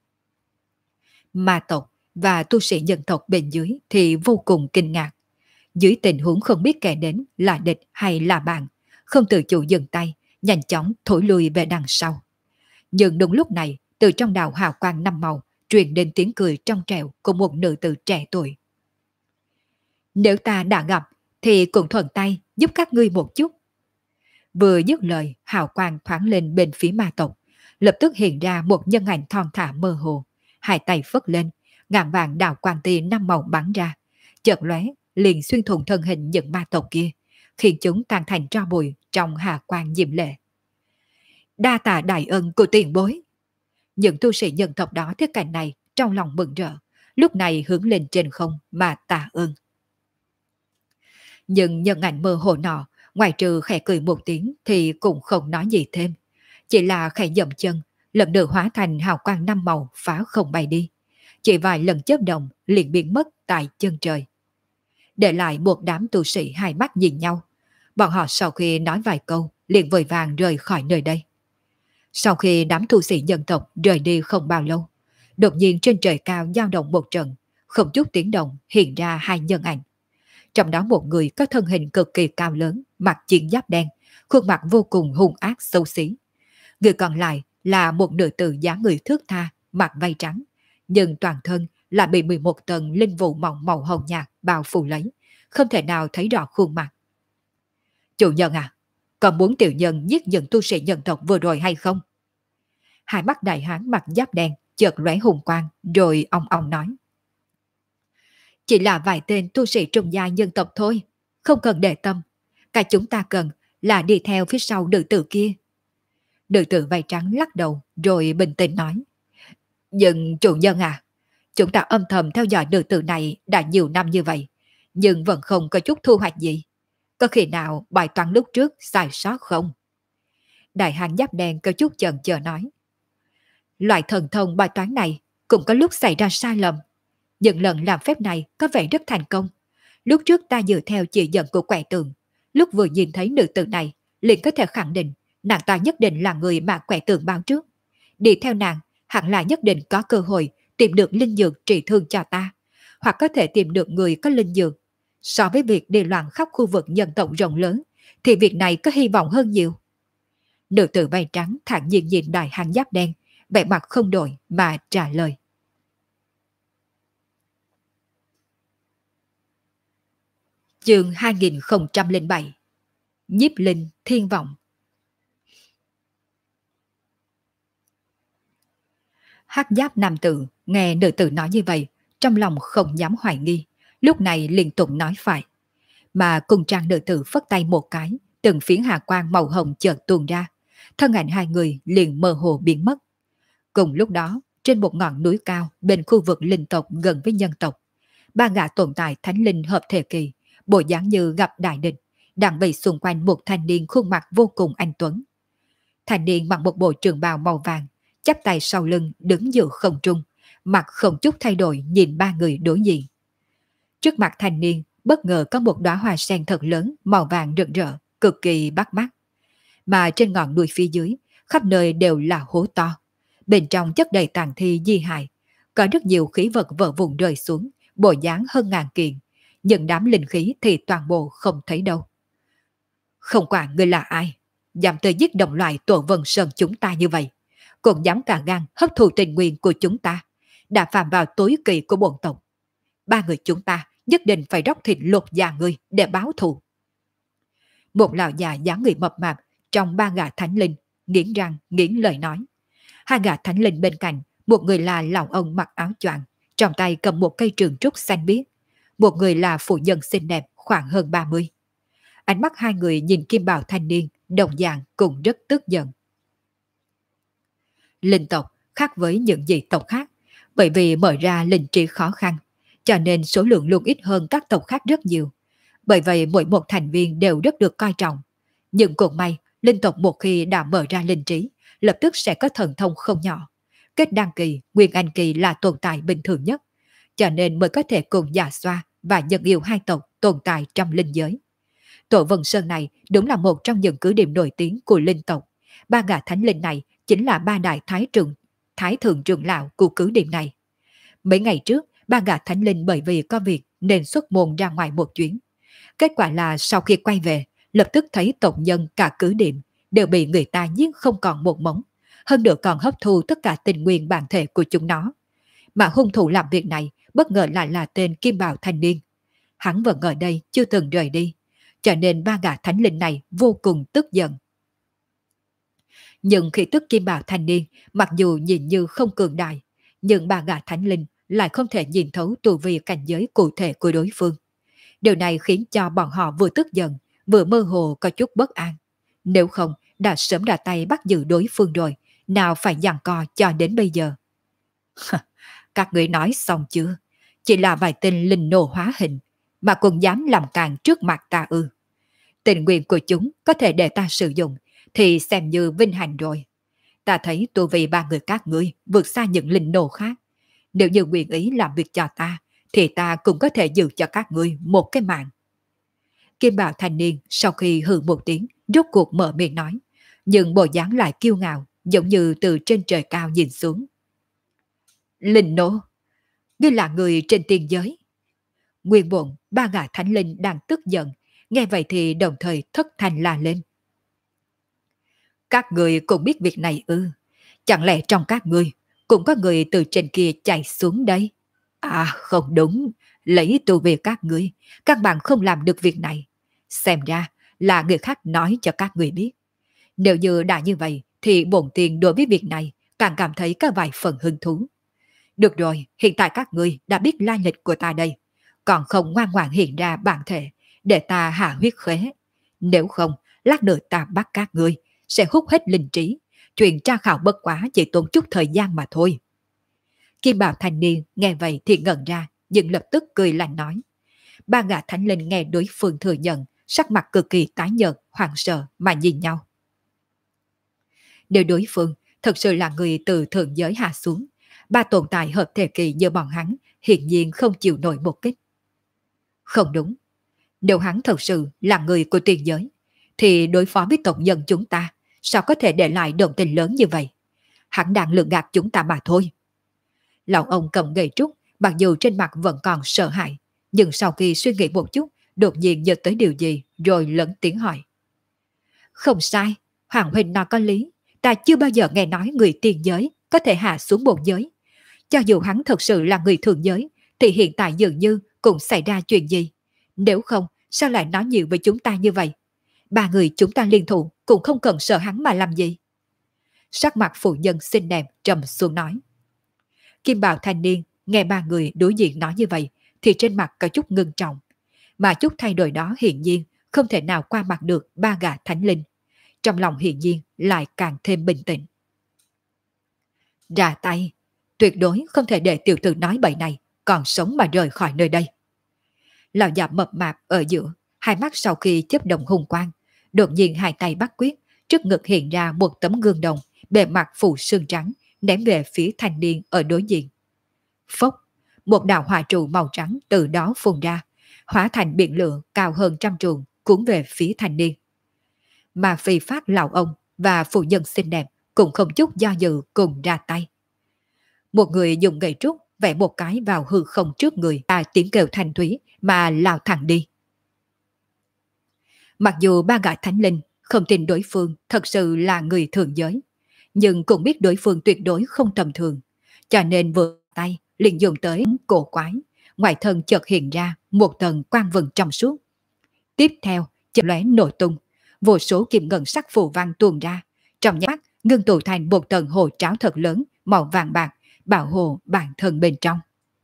Speaker 1: Ma tộc và tu sĩ nhân tộc bên dưới thì vô cùng kinh ngạc. Dưới tình huống không biết kẻ đến là địch hay là bạn, không tự chủ dừng tay, nhanh chóng thổi lui về đằng sau. Nhưng đúng lúc này, từ trong đạo hào quang năm màu truyền đến tiếng cười trong trẻo của một nữ tử trẻ tuổi. Nếu ta đã gặp thì cũng thuận tay giúp các ngươi một chút. Vừa dứt lời, hào quang thoáng lên bên phía ma tộc, lập tức hiện ra một nhân ảnh thon thả mơ hồ, hai tay phất lên, ngàn vàng đạo quang tia năm màu bắn ra, chợt lóe liền xuyên thủng thân hình những ma tộc kia, khiến chúng tan thành tro bụi trong hà quang diệm lệ. Đa tạ đại ân của tiền bối. Những tu sĩ nhân tộc đó thấy cảnh này trong lòng mừng rỡ, lúc này hướng lên trên không mà tạ ơn. Nhưng nhân ảnh mơ hồ nọ, ngoài trừ khẽ cười một tiếng thì cũng không nói gì thêm, chỉ là khẽ dậm chân, lần nữa hóa thành hào quang năm màu phá không bay đi. Chỉ vài lần chớp động liền biến mất tại chân trời. Để lại một đám tu sĩ hai mắt nhìn nhau. Bọn họ sau khi nói vài câu liền vội vàng rời khỏi nơi đây. Sau khi đám tu sĩ dân tộc rời đi không bao lâu, đột nhiên trên trời cao dao động một trận, không chút tiếng động hiện ra hai nhân ảnh. Trong đó một người có thân hình cực kỳ cao lớn, mặc chiến giáp đen, khuôn mặt vô cùng hung ác xấu xí. Người còn lại là một nữ tử dáng người thước tha, mặc vây trắng, nhưng toàn thân là bị 11 tầng linh vụ mỏng màu hồng nhạt bao phủ lấy, không thể nào thấy rõ khuôn mặt. Chủ nhân à, còn muốn tiểu nhân giết những tu sĩ nhân tộc vừa rồi hay không? Hai mắt đại hán mặc giáp đen chợt lóe hùng quang rồi ông nói. Chỉ là vài tên tu sĩ trung gia nhân tộc thôi, không cần để tâm. Cái chúng ta cần là đi theo phía sau nữ tử kia. Nữ tử vây trắng lắc đầu rồi bình tĩnh nói. Nhưng chủ nhân à, chúng ta âm thầm theo dõi nữ tử này đã nhiều năm như vậy, nhưng vẫn không có chút thu hoạch gì. Có khi nào bài toán lúc trước sai sót không? Đại hán giáp đen có chút chần chờ nói. Loại thần thông bài toán này cũng có lúc xảy ra sai lầm. Những lần làm phép này có vẻ rất thành công. Lúc trước ta dựa theo chỉ dẫn của quẻ tượng, lúc vừa nhìn thấy nữ tử này, liền có thể khẳng định nàng ta nhất định là người mà quẻ tượng báo trước. Đi theo nàng, hẳn là nhất định có cơ hội tìm được linh dược trị thương cho ta, hoặc có thể tìm được người có linh dược. So với việc đi loạn khắp khu vực dân tộc rộng lớn, thì việc này có hy vọng hơn nhiều. Nữ tử vây trắng thản nhiên nhìn đại hán giáp đen, vẻ mặt không đổi mà trả lời. Chương 2007 Nhiếp linh thiên vọng. Hắc giáp nam tử nghe nữ tử nói như vậy, trong lòng không dám hoài nghi, lúc này liên tục nói phải. Mà cùng trang nữ tử phất tay một cái, từng phiến hà quang màu hồng chợt tuôn ra, thân ảnh hai người liền mơ hồ biến mất. Cùng lúc đó, trên một ngọn núi cao bên khu vực linh tộc gần với nhân tộc, ba gã tồn tại thánh linh hợp thể kỳ, bộ dáng như gặp đại địch, đang bày xung quanh một thanh niên khuôn mặt vô cùng anh tuấn. Thanh niên mặc một bộ trường bào màu vàng, chắp tay sau lưng đứng giữa không trung, mặt không chút thay đổi nhìn ba người đối diện. Trước mặt thanh niên bất ngờ có một đóa hoa sen thật lớn màu vàng rực rỡ, cực kỳ bắt mắt. Mà trên ngọn núi phía dưới, khắp nơi đều là hố to. Bên trong chất đầy tàn thi di hại, Có rất nhiều khí vật vỡ vụn rơi xuống, bộ dáng hơn ngàn kiện, nhưng đám linh khí thì toàn bộ không thấy đâu. Không quản ngươi là ai, dám tới giết đồng loại tổ Vân Sơn chúng ta như vậy, cũng dám cả gan hấp thụ tình nguyện của chúng ta, đã phạm vào tối kỵ của bổn tộc. Ba người chúng ta nhất định phải róc thịt lột da ngươi để báo thù. Một lão già dáng người mập mạp trong ba gã thánh linh nghiến răng nghiến lời nói. Hai gã thánh linh bên cạnh, một người là lão ông mặc áo choàng, trong tay cầm một cây trường trúc xanh biếc, một người là phụ nhân xinh đẹp khoảng hơn 30. Ánh mắt hai người nhìn kim bào thanh niên đồng dạng cũng rất tức giận. Linh tộc khác với những dị tộc khác, bởi vì mở ra linh trí khó khăn, cho nên số lượng luôn ít hơn các tộc khác rất nhiều. Bởi vậy mỗi một thành viên đều rất được coi trọng. Nhưng cũng may, linh tộc một khi đã mở ra linh trí, lập tức sẽ có thần thông không nhỏ. Kết đăng kỳ, nguyên anh kỳ là tồn tại bình thường nhất, cho nên mới có thể cùng Dạ Xoa và Nhân Yêu hai tộc tồn tại trong linh giới. Tổ Vân Sơn này đúng là một trong những cứ điểm nổi tiếng của linh tộc. Ba gã thánh linh này chính là ba đại thái thượng trưởng lão của cứ điểm này. Mấy ngày trước, ba gã thánh linh bởi vì có việc nên xuất môn ra ngoài một chuyến. Kết quả là sau khi quay về, lập tức thấy tộc nhân cả cứ điểm đều bị người ta giết không còn một mống, hơn nữa còn hấp thu tất cả tình nguyên bản thể của chúng nó. Mà hung thủ làm việc này bất ngờ lại là tên Kim Bào thanh niên. Hắn vẫn ở đây chưa từng rời đi, cho nên ba gã thánh linh này vô cùng tức giận. Nhưng khi tức Kim Bào thanh niên, mặc dù nhìn như không cường đại, nhưng ba gã thánh linh lại không thể nhìn thấu tu vi cảnh giới cụ thể của đối phương. Điều này khiến cho bọn họ vừa tức giận, vừa mơ hồ có chút bất an. Nếu không, đã sớm ra tay bắt giữ đối phương rồi, nào phải giằng co cho đến bây giờ. Các người nói xong chưa? Chỉ là vài tên linh nô hóa hình, mà cũng dám làm càng trước mặt ta ư? Tình nguyện của chúng có thể để ta sử dụng, thì xem như vinh hạnh rồi. Ta thấy tu vi ba người các ngươi vượt xa những linh nô khác. Nếu như nguyện ý làm việc cho ta, thì ta cũng có thể giữ cho các ngươi một cái mạng. Kim Bảo thanh niên sau khi hừ một tiếng, rốt cuộc mở miệng nói, nhưng bộ dáng lại kiêu ngạo, giống như từ trên trời cao nhìn xuống. Linh nô, ngươi là người trên tiên giới. Nguyên bổn ba gã thánh linh đang tức giận, nghe vậy thì đồng thời thất thanh la lên. Các người cũng biết việc này ư? Chẳng lẽ trong các ngươi cũng có người từ trên kia chạy xuống đây? À không đúng, lấy tu về các ngươi, các bạn không làm được việc này. Xem ra là người khác nói cho các người biết. Nếu như đã như vậy thì bổn tiền đối với việc này càng cảm thấy có vài phần hứng thú. Được rồi, hiện tại các ngươi đã biết lai lịch của ta đây, còn không ngoan ngoãn hiện ra bản thể để ta hạ huyết khế. Nếu không, lát nữa ta bắt các ngươi sẽ hút hết linh trí. Chuyện tra khảo bất quá chỉ tốn chút thời gian mà thôi. Kim Bảo thanh niên nghe vậy thì ngẩn ra, nhưng lập tức cười lạnh nói. Ba gã thánh linh nghe đối phương thừa nhận, sắc mặt cực kỳ tái nhợt, hoảng sợ mà nhìn nhau. Nếu đối phương thật sự là người từ thượng giới hạ xuống, ba tồn tại hợp thể kỳ như bọn hắn hiển nhiên không chịu nổi một kích. Không đúng, nếu hắn thật sự là người của tiền giới, thì đối phó với tộc nhân chúng ta sao có thể để lại động tình lớn như vậy? Hắn đang lường gạt chúng ta mà thôi. Lão ông cầm gậy trúc, mặc dù trên mặt vẫn còn sợ hãi, nhưng sau khi suy nghĩ một chút, đột nhiên nhớ tới điều gì rồi lớn tiếng hỏi. Không sai, Hoàng huynh nói có lý, ta chưa bao giờ nghe nói người tiền giới có thể hạ xuống bổn giới. Cho dù hắn thật sự là người thượng giới, thì hiện tại dường như cũng xảy ra chuyện gì. Nếu không, sao lại nói nhiều với chúng ta như vậy? Ba người chúng ta liên thủ cũng không cần sợ hắn mà làm gì. Sắc mặt phụ nhân xinh đẹp trầm xuống nói. Kim Bào thanh niên nghe ba người đối diện nói như vậy thì trên mặt có chút ngưng trọng. Mà chút thay đổi đó hiển nhiên không thể nào qua mặt được ba gã thánh linh. Trong lòng hiển nhiên lại càng thêm bình tĩnh. Ra tay, tuyệt đối không thể để tiểu tử nói bậy này còn sống mà rời khỏi nơi đây. Lão già mập mạp ở giữa, hai mắt sau khi chớp động hùng quang, đột nhiên hai tay bắt quyết, trước ngực hiện ra một tấm gương đồng, bề mặt phủ sương trắng, ném về phía thanh niên ở đối diện. Phốc, một đạo hỏa trụ màu trắng từ đó phun ra, hóa thành biển lửa cao hơn trăm trượng, cuốn về phía thanh niên. Mà Phi Phát lão ông và phụ nhân xinh đẹp cũng không chút do dự cùng ra tay. Một người dùng gậy trúc, vẽ một cái vào hư không trước người, tiếng kêu thanh thúy mà lao thẳng đi. Mặc dù ba gã thánh linh không tin đối phương thật sự là người thường giới, nhưng cũng biết đối phương tuyệt đối không tầm thường, cho nên vừa tay liền dùng tới cổ quái, ngoài thân chợt hiện ra một tầng quang vần trong suốt. Tiếp theo, chợt lóe nổ tung, vô số kim ngân sắc phù văn tuôn ra, trong nháy mắt ngưng tụ thành một tầng hồ tráo thật lớn màu vàng bạc, bảo hộ bản thân bên trong.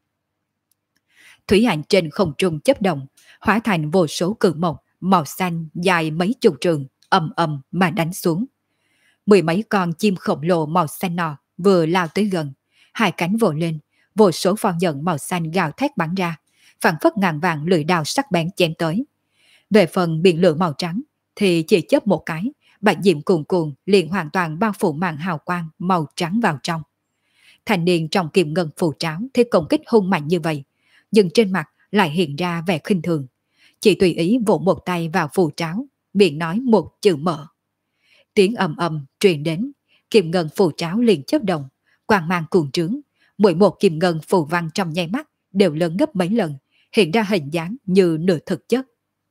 Speaker 1: Thủy ảnh trên không trung chớp động, hóa thành vô số cự mộc màu xanh dài mấy chục trường, ầm ầm mà đánh xuống. Mười mấy con chim khổng lồ màu xanh nọ vừa lao tới gần, hai cánh vồ lên, vô số phao nhận màu xanh gào thét bắn ra, phảng phất ngàn vàng lưỡi đao sắc bén chém tới. Về phần biển lửa màu trắng thì chỉ chớp một cái, bạch diệm cuồn cuộn liền hoàn toàn bao phủ màn hào quang màu trắng vào trong. Thành niên trong kim ngân phù tráo thì công kích hung mạnh như vậy, nhưng trên mặt lại hiện ra vẻ khinh thường, chỉ tùy ý vỗ một tay vào phù tráo, miệng nói một chữ mở. Tiếng ầm ầm truyền đến, kim ngân phù tráo liền chớp động, quang mang cuồng trướng, mỗi một kim ngân phù văn trong nháy mắt đều lớn gấp mấy lần, hiện ra hình dáng như nửa thực chất.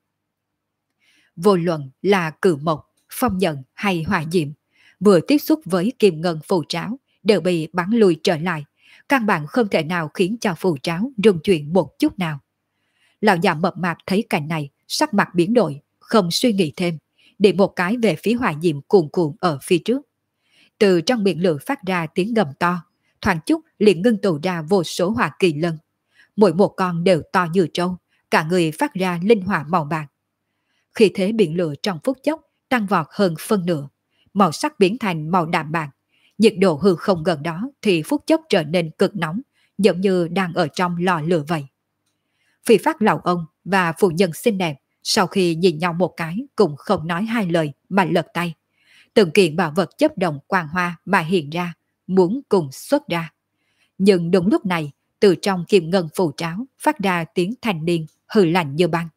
Speaker 1: Vô luận là cử mộc, phong nhận hay hỏa diệm, vừa tiếp xúc với kim ngân phù tráo đều bị bắn lùi trở lại, căn bản không thể nào khiến cho phù tráo rung chuyển một chút nào. Lão già mập mạp thấy cảnh này, sắc mặt biến đổi, không suy nghĩ thêm, để một cái về phía hỏa diệm cuồn cuộn ở phía trước. Từ trong biển lửa phát ra tiếng gầm to, thoáng chút liền ngưng tụ ra vô số hỏa kỳ lân. Mỗi một con đều to như trâu, cả người phát ra linh hỏa màu bạc. Khi thế biển lửa trong phút chốc tăng vọt hơn phân nửa, màu sắc biến thành màu đạm bạc. Nhiệt độ hư không gần đó thì phút chốc trở nên cực nóng, giống như đang ở trong lò lửa vậy. Phi Phát lão ông và phụ nhân xinh đẹp sau khi nhìn nhau một cái cũng không nói hai lời mà lật tay. Từng kiện bảo vật chấp động quang hoa mà hiện ra, muốn cùng xuất ra. Nhưng đúng lúc này, từ trong kim ngân phù tráo phát ra tiếng thanh niên hừ lạnh như băng.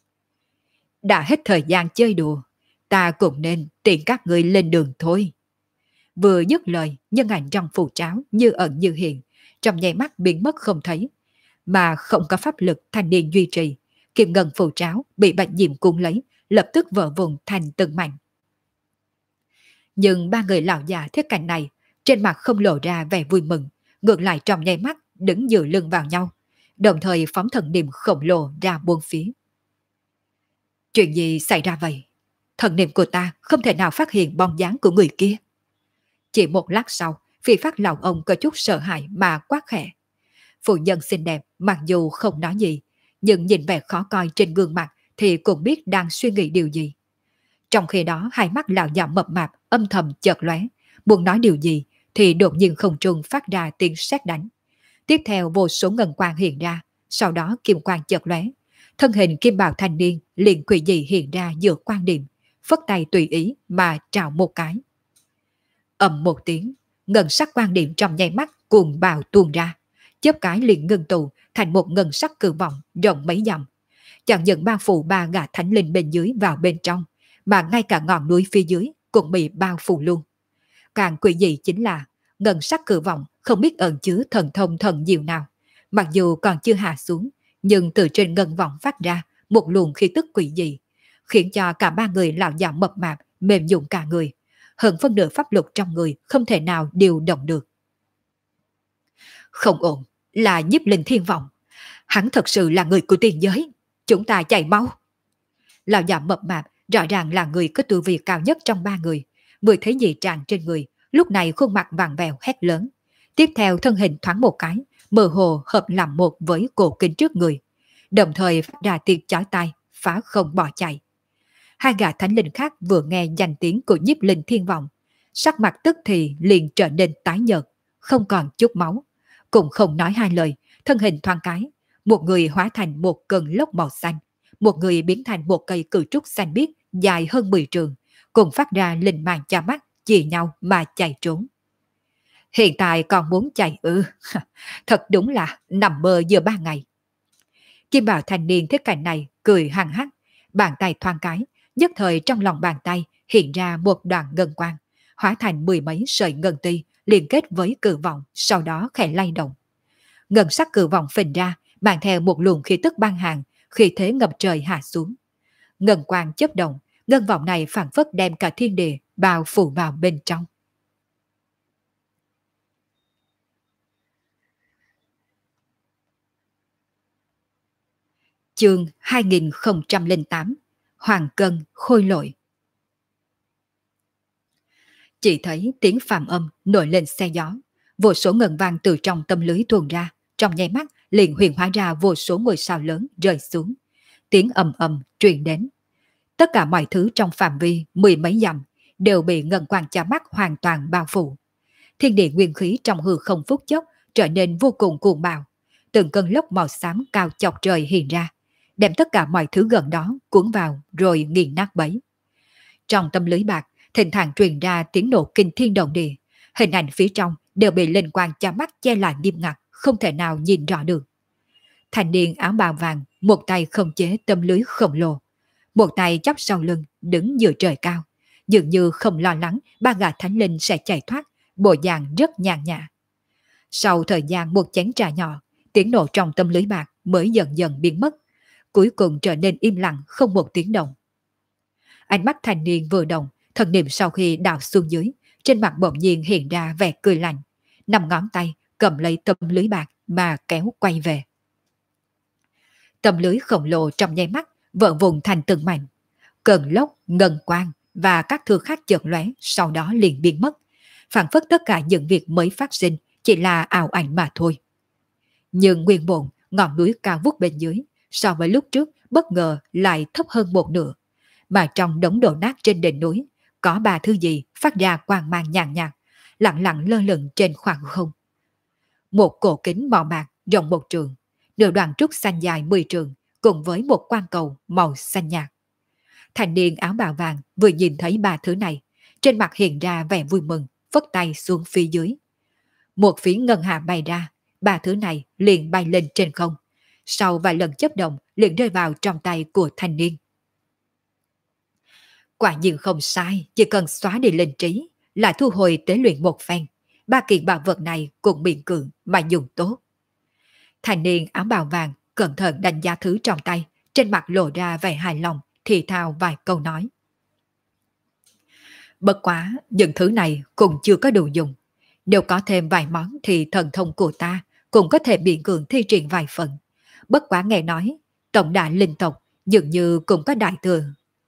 Speaker 1: Đã hết thời gian chơi đùa, ta cũng nên tiện các người lên đường thôi. Vừa dứt lời, nhân ảnh trong phù tráo như ẩn như hiện, trong nháy mắt biến mất không thấy. Mà không có pháp lực thanh niên duy trì, kim ngân phù tráo bị bạch diệm cuốn lấy, lập tức vỡ vụn thành từng mảnh. Nhưng ba người lão già thiết cảnh này, trên mặt không lộ ra vẻ vui mừng, ngược lại trong nháy mắt đứng dựa lưng vào nhau, đồng thời phóng thần niệm khổng lồ ra buôn phía. Chuyện gì xảy ra vậy? Thần niệm của ta không thể nào phát hiện bóng dáng của người kia. Chỉ một lát sau, Phi Phát lão ông có chút sợ hãi mà quát khẽ. Phụ nhân xinh đẹp mặc dù không nói gì, nhưng nhìn vẻ khó coi trên gương mặt thì cũng biết đang suy nghĩ điều gì. Trong khi đó hai mắt lão già mập mạp âm thầm chợt lóe, muốn nói điều gì thì đột nhiên không trung phát ra tiếng sét đánh. Tiếp theo vô số ngân quang hiện ra, sau đó kim quang chợt lóe, thân hình kim bào thanh niên liền quỷ dị hiện ra giữa quan điểm, phất tay tùy ý mà trào một cái. Ầm một tiếng, ngân sắc quan điểm trong nháy mắt cuồng bào tuôn ra, chớp cái liền ngưng tụ thành một ngân sắc cự vọng rộng mấy dặm, chẳng những bao phủ ba gã thánh linh bên dưới vào bên trong, mà ngay cả ngọn núi phía dưới cũng bị bao phủ luôn. Càng quỷ dị chính là ngân sắc cự vọng không biết ẩn chứa thần thông thần diệu nào, mặc dù còn chưa hạ xuống, nhưng từ trên ngân vọng phát ra một luồng khí tức quỷ dị, khiến cho cả ba người lão già mập mạp mềm nhũn cả người, hơn phân nửa pháp lực trong người không thể nào điều động được. Không ổn, là Nhiếp Linh Thiên Vọng. Hắn thật sự là người của tiên giới. Chúng ta chạy mau. Lão già mập mạp rõ ràng là người có tu vi cao nhất trong ba người. Vừa thấy dị trạng trên người, lúc này khuôn mặt vàng vèo hét lớn. Tiếp theo thân hình thoáng một cái, mơ hồ hợp làm một với cổ kính trước người. Đồng thời phát ra tiếng chói tai, phá không bỏ chạy. Hai gã thánh linh khác vừa nghe danh tiếng của Nhiếp Linh Thiên Vọng, sắc mặt tức thì liền trở nên tái nhợt, không còn chút máu. Cũng không nói hai lời, thân hình thoáng cái, một người hóa thành một cơn lốc màu xanh, một người biến thành một cây cự trúc xanh biếc dài hơn 10 trường, cùng phát ra linh mang cha mắt, chìa nhau mà chạy trốn. Hiện tại còn muốn chạy ư? Thật đúng là nằm mơ giữa ba ngày. Kim Bảo thanh niên thấy cảnh này cười hằng hắc, bàn tay thoáng cái, nhất thời trong lòng bàn tay hiện ra một đoạn ngân quang, hóa thành mười mấy sợi ngân ti liên kết với cự vọng, sau đó khẽ lay động. ngân sắc cự vọng phình ra, mang theo một luồng khí tức băng hàng, khí thế ngập trời hạ xuống. Ngân quang chớp động, ngân vọng này phảng phất đem cả thiên địa bao phủ vào bên trong. Chương 2008 Hoàng Cân Khôi Lội. Chỉ thấy tiếng phàm âm nổi lên xe gió, vô số ngân vang từ trong tâm lưới tuôn ra, trong nháy mắt liền huyền hóa ra vô số ngôi sao lớn rơi xuống. Tiếng ầm ầm truyền đến. Tất cả mọi thứ trong phạm vi mười mấy dặm đều bị ngân quang chá mắt hoàn toàn bao phủ. Thiên địa nguyên khí trong hư không phút chốc trở nên vô cùng cuồng bạo. Từng cơn lốc màu xám cao chọc trời hiện ra, đem tất cả mọi thứ gần đó cuốn vào rồi nghiền nát bấy. Trong tâm lưới bạc, thỉnh thoảng truyền ra tiếng nổ kinh thiên động địa, hình ảnh phía trong đều bị linh quang chá mắt che lại nghiêm ngặt, không thể nào nhìn rõ được. Thanh niên áo bào vàng, một tay khống chế tâm lưới khổng lồ, một tay chắp sau lưng, đứng giữa trời cao, dường như không lo lắng ba gã thánh linh sẽ chạy thoát, bộ dạng rất nhàn nhã. Sau thời gian một chén trà nhỏ, tiếng nổ trong tâm lưới bạc mới dần dần biến mất, cuối cùng trở nên im lặng không một tiếng động. Ánh mắt thanh niên vừa động, thần niệm sau khi đảo xuống dưới, trên mặt bỗng nhiên hiện ra vẻ cười lạnh, năm ngón tay cầm lấy tâm lưới bạc mà kéo quay về. Tâm lưới khổng lồ trong nháy mắt vỡ vụn thành từng mảnh, cơn lốc, ngân quang và các thứ khác chợt lóe, sau đó liền biến mất, phảng phất tất cả những việc mới phát sinh chỉ là ảo ảnh mà thôi. Nhưng nguyên bổn ngọn núi cao vút bên dưới so với lúc trước bất ngờ lại thấp hơn một nửa, mà trong đống đổ nát trên đỉnh núi có ba thứ gì phát ra quang mang nhàn nhạt, lặng lặng lơ lửng trên khoảng không. Một cổ kính màu bạc rộng một trường, nửa đoạn trúc xanh dài 10 trường, cùng với một quan cầu màu xanh nhạt. Thanh niên áo bào vàng vừa nhìn thấy ba thứ này, trên mặt hiện ra vẻ vui mừng, phất tay xuống phía dưới. Một phía ngân hà bay ra, ba thứ này liền bay lên trên không. Sau vài lần chấp động liền rơi vào trong tay của thanh niên. Quả nhiên không sai, chỉ cần xóa đi linh trí, lại thu hồi tế luyện một phen, ba kiện bảo vật này cũng miễn cưỡng mà dùng tốt. Thanh niên áo bào vàng cẩn thận đánh giá thứ trong tay, trên mặt lộ ra vẻ hài lòng, thì thào vài câu nói. Bất quá, những thứ này cũng chưa có đủ dùng. Nếu có thêm vài món thì thần thông của ta cũng có thể miễn cưỡng thi triển vài phần. Bất quá nghe nói, tổng đại linh tộc dường như cũng có đại thừa.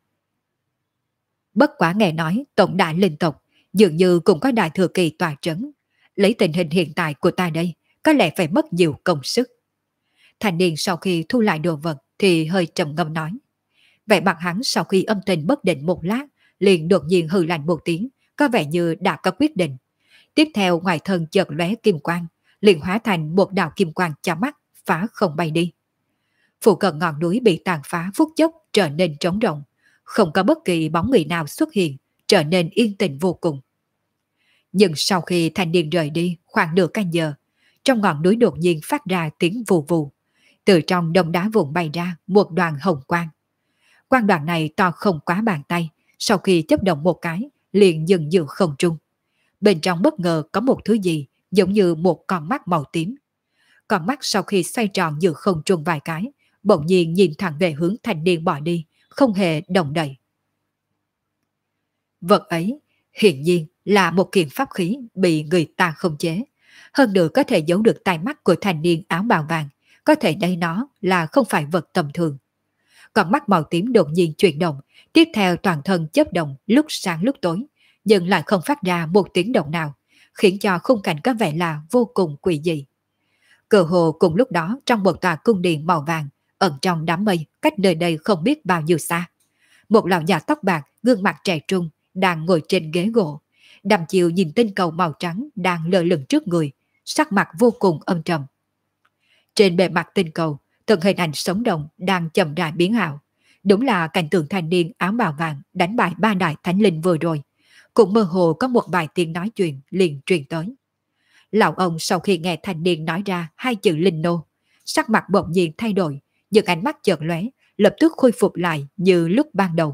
Speaker 1: Bất quá nghe nói tổng đại linh tộc dường như cũng có đại thừa kỳ tòa trấn. Lấy tình hình hiện tại của ta đây, có lẽ phải mất nhiều công sức. Thanh niên sau khi thu lại đồ vật thì hơi trầm ngâm nói. Vẻ mặt hắn sau khi âm tình bất định một lát, liền đột nhiên hừ lạnh một tiếng, có vẻ như đã có quyết định. Tiếp theo ngoài thân chợt lóe kim quang, liền hóa thành một đạo kim quang chói mắt, phá không bay đi. Phụ cận ngọn núi bị tàn phá phút chốc trở nên trống rỗng, không có bất kỳ bóng người nào xuất hiện, trở nên yên tĩnh vô cùng. Nhưng sau khi thanh niên rời đi khoảng nửa canh giờ, trong ngọn núi đột nhiên phát ra tiếng vù vù, từ trong đống đá vụn bay ra một đoàn hồng quang. Quang đoàn này to không quá bàn tay, sau khi chấp động một cái, liền dừng giữa không trung. Bên trong bất ngờ có một thứ gì giống như một con mắt màu tím. Con mắt sau khi xoay tròn giữa không trung vài cái, bỗng nhiên nhìn thẳng về hướng thanh niên bỏ đi, không hề động đậy. Vật ấy hiển nhiên là một kiện pháp khí bị người ta khống chế, hơn nữa có thể giấu được tai mắt của thanh niên áo bào vàng, có thể đây nó là không phải vật tầm thường. Con mắt màu tím đột nhiên chuyển động, tiếp theo toàn thân chớp động lúc sáng lúc tối, nhưng lại không phát ra một tiếng động nào, khiến cho khung cảnh có vẻ là vô cùng quỷ dị. Cơ hồ cùng lúc đó trong một tòa cung điện màu vàng, ẩn trong đám mây cách nơi đây không biết bao nhiêu xa, một lão già tóc bạc, gương mặt trẻ trung đang ngồi trên ghế gỗ, đăm chiều nhìn tinh cầu màu trắng đang lơ lửng trước người, sắc mặt vô cùng âm trầm. Trên bề mặt tinh cầu, từng hình ảnh sống động đang chậm rãi biến ảo. Đúng là cảnh tượng thanh niên áo bào vàng đánh bại ba đại thánh linh vừa rồi. Cũng mơ hồ có một bài tiếng nói chuyện liền truyền tới. Lão ông sau khi nghe thanh niên nói ra hai chữ linh nô, sắc mặt bỗng nhiên thay đổi, nhưng ánh mắt chợt lóe, lập tức khôi phục lại như lúc ban đầu.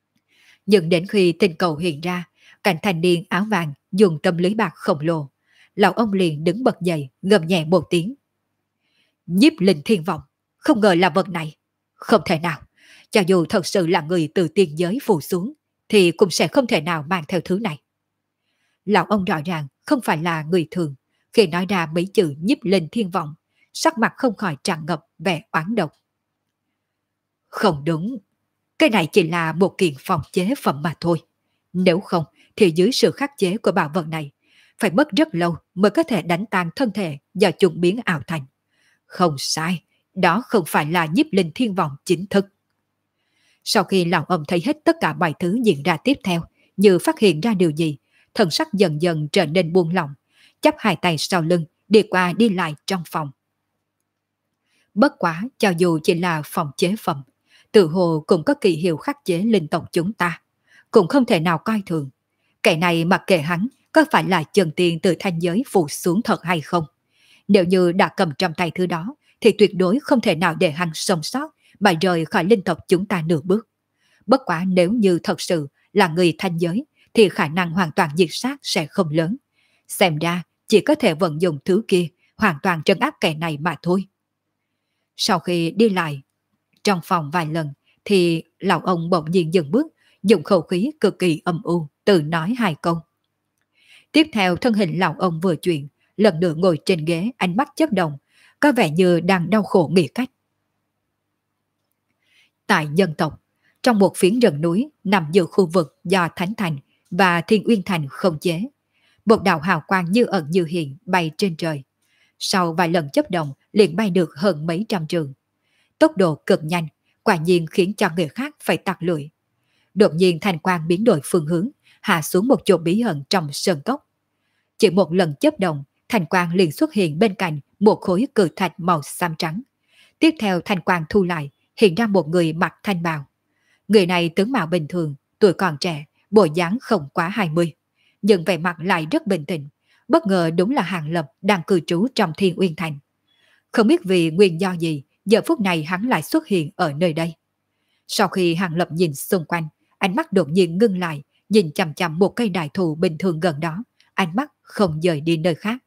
Speaker 1: Nhưng đến khi tinh cầu hiện ra, cảnh thanh niên áo vàng dùng tâm lưới bạc khổng lồ, lão ông liền đứng bật dậy, gầm nhẹ một tiếng. Nhiếp linh thiên vọng, không ngờ là vật này. Không thể nào, cho dù thật sự là người từ tiên giới phù xuống, thì cũng sẽ không thể nào mang theo thứ này. Lão ông rõ ràng không phải là người thường, khi nói ra mấy chữ nhiếp linh thiên vọng, sắc mặt không khỏi tràn ngập vẻ oán độc. Không đúng, cái này chỉ là một kiện phòng chế phẩm mà thôi. Nếu không, thì dưới sự khắc chế của bảo vật này, phải mất rất lâu mới có thể đánh tan thân thể do trùng biến ảo thành. Không sai, đó không phải là nhiếp linh thiên vọng chính thức. Sau khi lão ông thấy hết tất cả mọi thứ diễn ra tiếp theo, như phát hiện ra điều gì, thần sắc dần dần trở nên buông lỏng, chắp hai tay sau lưng, đi qua đi lại trong phòng. Bất quá, cho dù chỉ là phòng chế phẩm, tự hồ cũng có kỳ hiệu khắc chế linh tộc chúng ta, cũng không thể nào coi thường. Cái này mặc kệ hắn có phải là chân tiên từ thanh giới phụ xuống thật hay không. Nếu như đã cầm trong tay thứ đó, thì tuyệt đối không thể nào để hắn sống sót mà rời khỏi linh tộc chúng ta nửa bước. Bất quá nếu như thật sự là người thanh giới, thì khả năng hoàn toàn diệt sát sẽ không lớn. Xem ra chỉ có thể vận dụng thứ kia hoàn toàn trấn áp kẻ này mà thôi. Sau khi đi lại trong phòng vài lần, thì lão ông bỗng nhiên dừng bước, dùng khẩu khí cực kỳ âm u, tự nói hai câu. Tiếp theo thân hình lão ông vừa chuyển, lần nữa ngồi trên ghế, ánh mắt chớp động, có vẻ như đang đau khổ nghĩ cách. Tại nhân tộc, trong một phiến rừng núi nằm giữa khu vực do Thánh Thành và Thiên Uyên Thành khống chế, một đạo hào quang như ẩn như hiện bay trên trời. Sau vài lần chớp động liền bay được hơn mấy trăm trường. Tốc độ cực nhanh, quả nhiên khiến cho người khác phải tặc lưỡi. Đột nhiên thành quang biến đổi phương hướng, hạ xuống một chỗ bí ẩn trong sơn cốc. Chỉ một lần chớp động, thành quang liền xuất hiện bên cạnh một khối cự thạch màu xám trắng. Tiếp theo thành quang thu lại, hiện ra một người mặc thanh bào. Người này tướng mạo bình thường, tuổi còn trẻ, bộ dáng không quá 20, nhưng vẻ mặt lại rất bình tĩnh. Bất ngờ đúng là Hàng Lập đang cư trú trong Thiên Uyên Thành. Không biết vì nguyên do gì, giờ phút này hắn lại xuất hiện ở nơi đây. Sau khi Hàng Lập nhìn xung quanh, ánh mắt đột nhiên ngưng lại, nhìn chằm chằm một cây đại thụ bình thường gần đó, ánh mắt không dời đi nơi khác.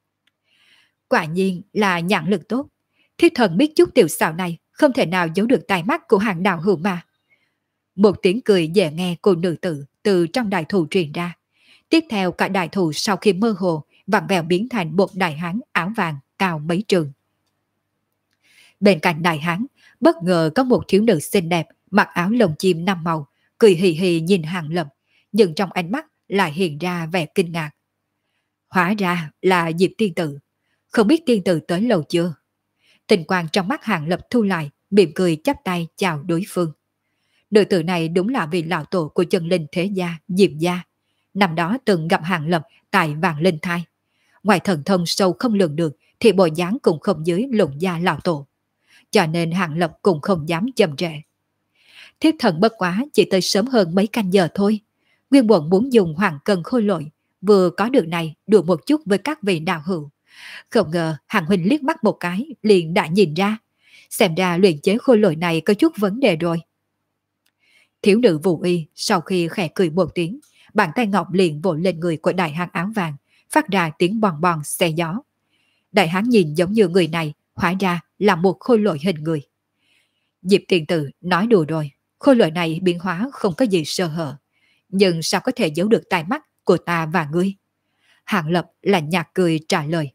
Speaker 1: Quả nhiên là nhãn lực tốt. Thiếp thần biết chút tiểu xảo này không thể nào giấu được tai mắt của Hàng đạo hữu mà. Một tiếng cười dễ nghe của nữ tử từ trong đại thụ truyền ra. Tiếp theo cả đại thụ sau khi mơ hồ vặn vẹo biến thành một đại hán áo vàng cao mấy trường. Bên cạnh đại hán, bất ngờ có một thiếu nữ xinh đẹp mặc áo lông chim 5 màu, cười hì hì nhìn Hàng Lập, nhưng trong ánh mắt lại hiện ra vẻ kinh ngạc. Hóa ra là Diệp tiên tử, không biết tiên tử tới lâu chưa? Tình quang trong mắt Hàng Lập thu lại, mỉm cười chắp tay chào đối phương. Nữ tử này đúng là vị lão tổ của chân linh thế gia Diệp gia, năm đó từng gặp Hàng Lập tại Vạn Linh Thai. Ngoài thần thông sâu không lường được thì bộ dáng cũng không dưới Lục gia lão tổ, cho nên Hàng Lập cũng không dám chậm trễ. Thiếp thần bất quá chỉ tới sớm hơn mấy canh giờ thôi. Nguyên bổn muốn dùng hoàng cân khôi lội, vừa có được này đùa một chút với các vị đạo hữu. Không ngờ Hàng huynh liếc mắt một cái liền đã nhìn ra, xem ra luyện chế khôi lội này có chút vấn đề rồi. Thiếu nữ Vũ Y sau khi khẽ cười một tiếng, bàn tay ngọc liền vỗ lên người của đại hán áo vàng, phát ra tiếng bòn bòn xe gió. Đại hán nhìn giống như người này, hóa ra là một khôi lội hình người. Diệp tiền tử nói đùa rồi, khôi lội này biến hóa không có gì sơ hở, nhưng sao có thể giấu được tai mắt của ta và ngươi? Hàng Lập là nhạt cười trả lời.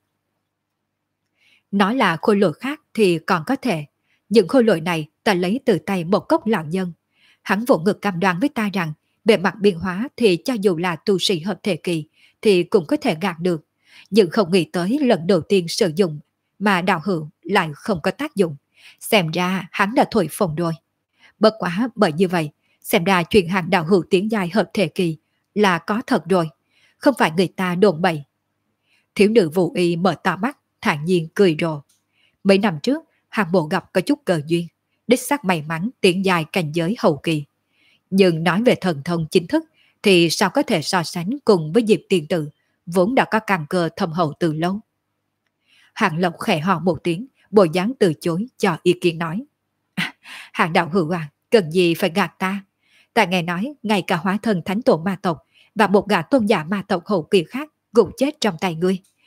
Speaker 1: Nói là khôi lội khác thì còn có thể, nhưng khôi lội này ta lấy từ tay một cốc lão nhân. Hắn vỗ ngực cam đoan với ta rằng bề mặt biến hóa thì cho dù là tu sĩ hợp thể kỳ thì cũng có thể gạt được, nhưng không nghĩ tới lần đầu tiên sử dụng mà đạo hữu lại không có tác dụng. Xem ra hắn đã thổi phồng rồi. Bất quá bởi như vậy, xem ra chuyện hàng đạo hữu tiến giai hợp thể kỳ là có thật rồi, không phải người ta đồn bậy. Thiếu nữ Vũ Y mở to mắt, thản nhiên cười rộ. Mấy năm trước, hàng bộ gặp có chút cờ duyên, đích xác may mắn tiến giai cảnh giới hậu kỳ. Nhưng nói về thần thông chính thức thì sao có thể so sánh cùng với Diệp tiên tử, vốn đã có căn cơ thâm hậu từ lâu. Hàng Lộc khẽ hò một tiếng, bộ dáng từ chối cho ý kiến nói. Hàng đạo hữu à, cần gì phải gạt ta? Ta nghe nói ngay cả hóa thân thánh tổ ma tộc và một gã tôn giả ma tộc hậu kỳ khác cũng chết trong tay ngươi.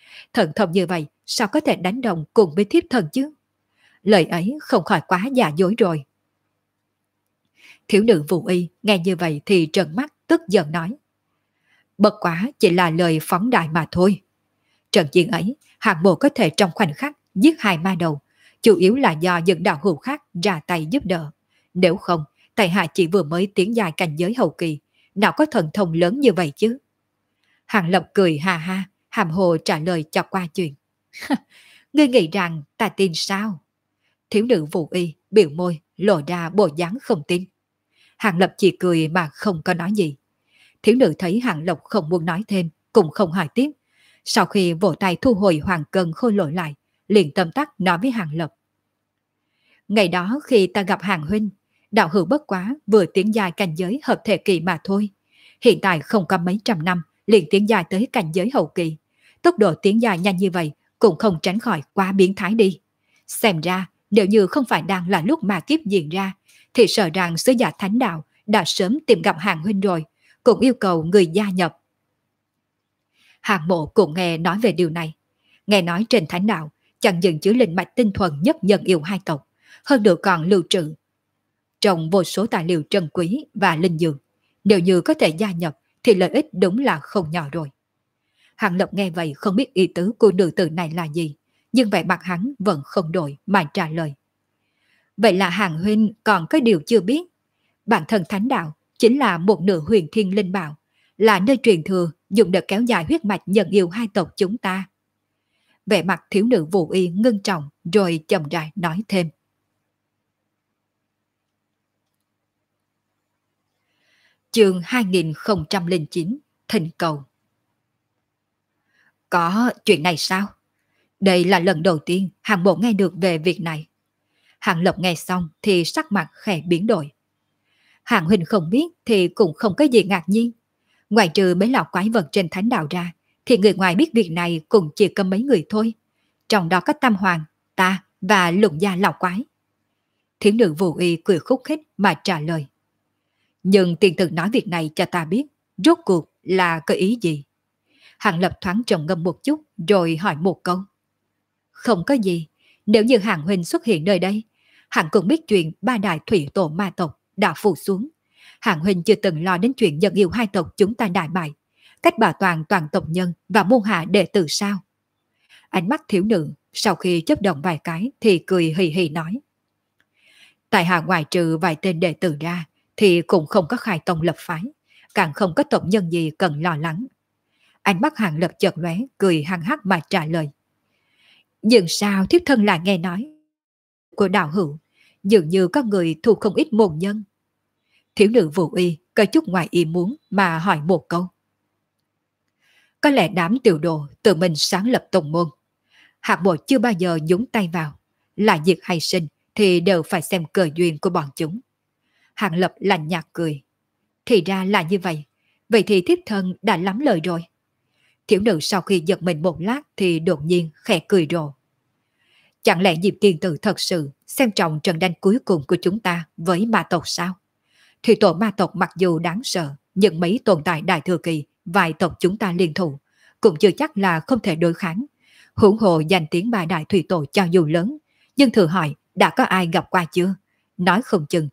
Speaker 1: Thần thông như vậy sao có thể đánh đồng cùng với thiếp thần chứ? Lời ấy không khỏi quá giả dối rồi. Thiếu nữ Vũ Y nghe như vậy thì trợn mắt tức giận nói. Bất quá chỉ là lời phóng đại mà thôi. Trận chiến ấy, hạng mộ có thể trong khoảnh khắc giết hai ma đầu, chủ yếu là do những đạo hữu khác ra tay giúp đỡ. Nếu không, tại hạ chỉ vừa mới tiến dài cảnh giới hậu kỳ, nào có thần thông lớn như vậy chứ? Hàng Lập cười ha ha, hàm hồ trả lời cho qua chuyện. Ngươi nghĩ rằng ta tin sao? Thiếu nữ Vũ Y biểu môi, lộ ra bộ dáng không tin. Hàng Lập chỉ cười mà không có nói gì. Thiếu nữ thấy Hàng Lập không muốn nói thêm, cũng không hỏi tiếp. Sau khi vỗ tay thu hồi hoàng cân khôi lỗi lại, liền tâm tắc nói với Hàng Lập. Ngày đó khi ta gặp Hàng huynh, đạo hữu bất quá vừa tiến dài cảnh giới hợp thể kỳ mà thôi. Hiện tại không có mấy trăm năm, liền tiến dài tới cảnh giới hậu kỳ. Tốc độ tiến dài nhanh như vậy cũng không tránh khỏi quá biến thái đi. Xem ra, nếu như không phải đang là lúc mà kiếp diễn ra, thì sợ rằng sứ giả thánh đạo đã sớm tìm gặp Hàng huynh rồi, cũng yêu cầu người gia nhập. Hàng Mộ cũng nghe nói về điều này. Nghe nói trên thánh đạo chẳng những chứa linh mạch tinh thuần nhất nhân yêu hai tộc, hơn nữa còn lưu trữ trong vô số tài liệu trân quý và linh dược. Nếu như có thể gia nhập thì lợi ích đúng là không nhỏ rồi. Hàng Lập nghe vậy không biết ý tứ của nữ tử này là gì, nhưng vẻ mặt hắn vẫn không đổi mà trả lời. Vậy là Hàng huynh còn có điều chưa biết. Bản thân thánh đạo chính là một nửa huyền thiên linh bảo, là nơi truyền thừa dùng để kéo dài huyết mạch nhân yêu hai tộc chúng ta. Vẻ mặt thiếu nữ Vũ Y ngưng trọng rồi chậm rãi nói thêm. Chương 2009 Thỉnh cầu. Có chuyện này sao? Đây là lần đầu tiên Hàng Bộ nghe được về việc này. Hàng Lập nghe xong thì sắc mặt khẽ biến đổi. Hàng huynh không biết thì cũng không có gì ngạc nhiên. Ngoài trừ mấy lão quái vật trên thánh đạo ra, thì người ngoài biết việc này cũng chỉ có mấy người thôi. Trong đó có Tam Hoàng, ta và Lục gia lão quái. Thiếu nữ Vũ Y cười khúc khích mà trả lời. Nhưng tiền tử nói việc này cho ta biết, rốt cuộc là có ý gì? Hàng Lập thoáng trầm ngâm một chút rồi hỏi một câu. Không có gì, nếu như Hàng huynh xuất hiện nơi đây, Hàng cũng biết chuyện ba đại thủy tổ ma tộc đã phủ xuống. Hàng huynh chưa từng lo đến chuyện dân yêu hai tộc chúng ta đại bại, cách bảo toàn toàn tộc nhân và môn hạ đệ tử sao? Ánh mắt thiếu nữ sau khi chớp động vài cái thì cười hì hì nói. Tại hạ ngoài trừ vài tên đệ tử ra thì cũng không có khai tông lập phái, càng không có tộc nhân gì cần lo lắng. Ánh mắt Hàng Lập chợt lóe, cười hăng hắc mà trả lời. Nhưng sao thiếp thân lại nghe nói của đạo hữu, dường như có người thu không ít môn nhân. Thiếu nữ Vũ Y có chút ngoài ý muốn mà hỏi một câu. Có lẽ đám tiểu đồ tự mình sáng lập tông môn. Hạng Bộ chưa bao giờ nhúng tay vào, là diệt hay sinh thì đều phải xem cờ duyên của bọn chúng. Hàng Lập lạnh nhạt cười. Thì ra là như vậy, vậy thì thiếp thân đã lắm lời rồi. Thiếu nữ sau khi giật mình một lát thì đột nhiên khẽ cười rộ. Chẳng lẽ Diệp Tiên Tử thật sự xem trọng trận đánh cuối cùng của chúng ta với ma tộc sao? Thủy tổ ma tộc mặc dù đáng sợ, nhưng mấy tồn tại đại thừa kỳ, vài tộc chúng ta liên thủ, cũng chưa chắc là không thể đối kháng. Huống hồ danh tiếng ba đại thủy tổ cho dù lớn, nhưng thử hỏi đã có ai gặp qua chưa? Nói không chừng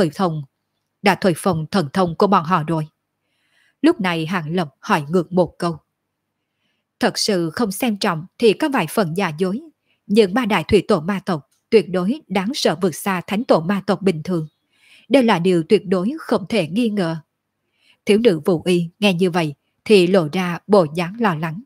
Speaker 1: đã thổi phồng thần thông của bọn họ rồi. Lúc này Hàng Lập hỏi ngược một câu. Thật sự không xem trọng thì có vài phần giả dối, nhưng ba đại thủy tổ ma tộc tuyệt đối đáng sợ vượt xa thánh tổ ma tộc bình thường. Đây là điều tuyệt đối không thể nghi ngờ. Thiếu nữ Vũ Y nghe như vậy thì lộ ra bộ dáng lo lắng.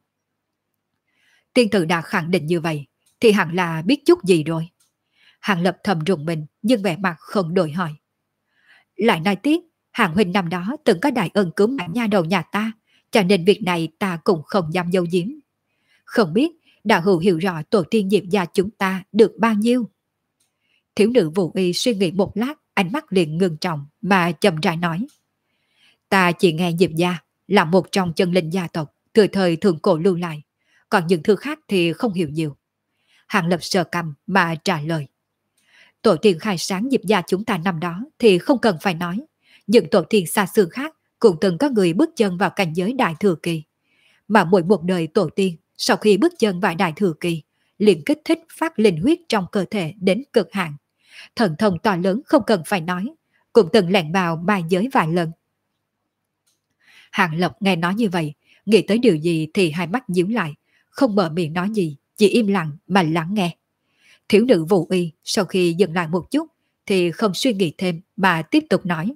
Speaker 1: Tiên tử đã khẳng định như vậy thì hẳn là biết chút gì rồi. Hàng Lập thầm rùng mình nhưng vẻ mặt không đổi hỏi. Lại nói tiếp, Hàng huynh năm đó từng có đại ân cứu mạng nha đầu nhà ta, cho nên việc này ta cũng không dám giấu giếm. Không biết đạo hữu hiểu rõ tổ tiên Diệp gia chúng ta được bao nhiêu? Thiếu nữ Vũ Y suy nghĩ một lát, ánh mắt liền ngưng trọng mà chậm rãi nói. Ta chỉ nghe Diệp gia là một trong chân linh gia tộc từ thời thượng cổ lưu lại, còn những thứ khác thì không hiểu nhiều. Hàng Lập sờ cằm mà trả lời. Tổ tiên khai sáng Diệp gia chúng ta năm đó thì không cần phải nói, những tổ tiên xa xưa khác cũng từng có người bước chân vào cảnh giới đại thừa kỳ. Mà mỗi một đời tổ tiên Sau khi bước chân vào đại thừa kỳ, liền kích thích phát linh huyết trong cơ thể đến cực hạn. Thần thông to lớn không cần phải nói, cũng từng lẻn vào ma giới vài lần. Hàng Lập nghe nói như vậy, nghĩ tới điều gì thì hai mắt nhíu lại, không mở miệng nói gì, chỉ im lặng mà lắng nghe. Thiếu nữ Vũ Y sau khi dừng lại một chút thì không suy nghĩ thêm mà tiếp tục nói.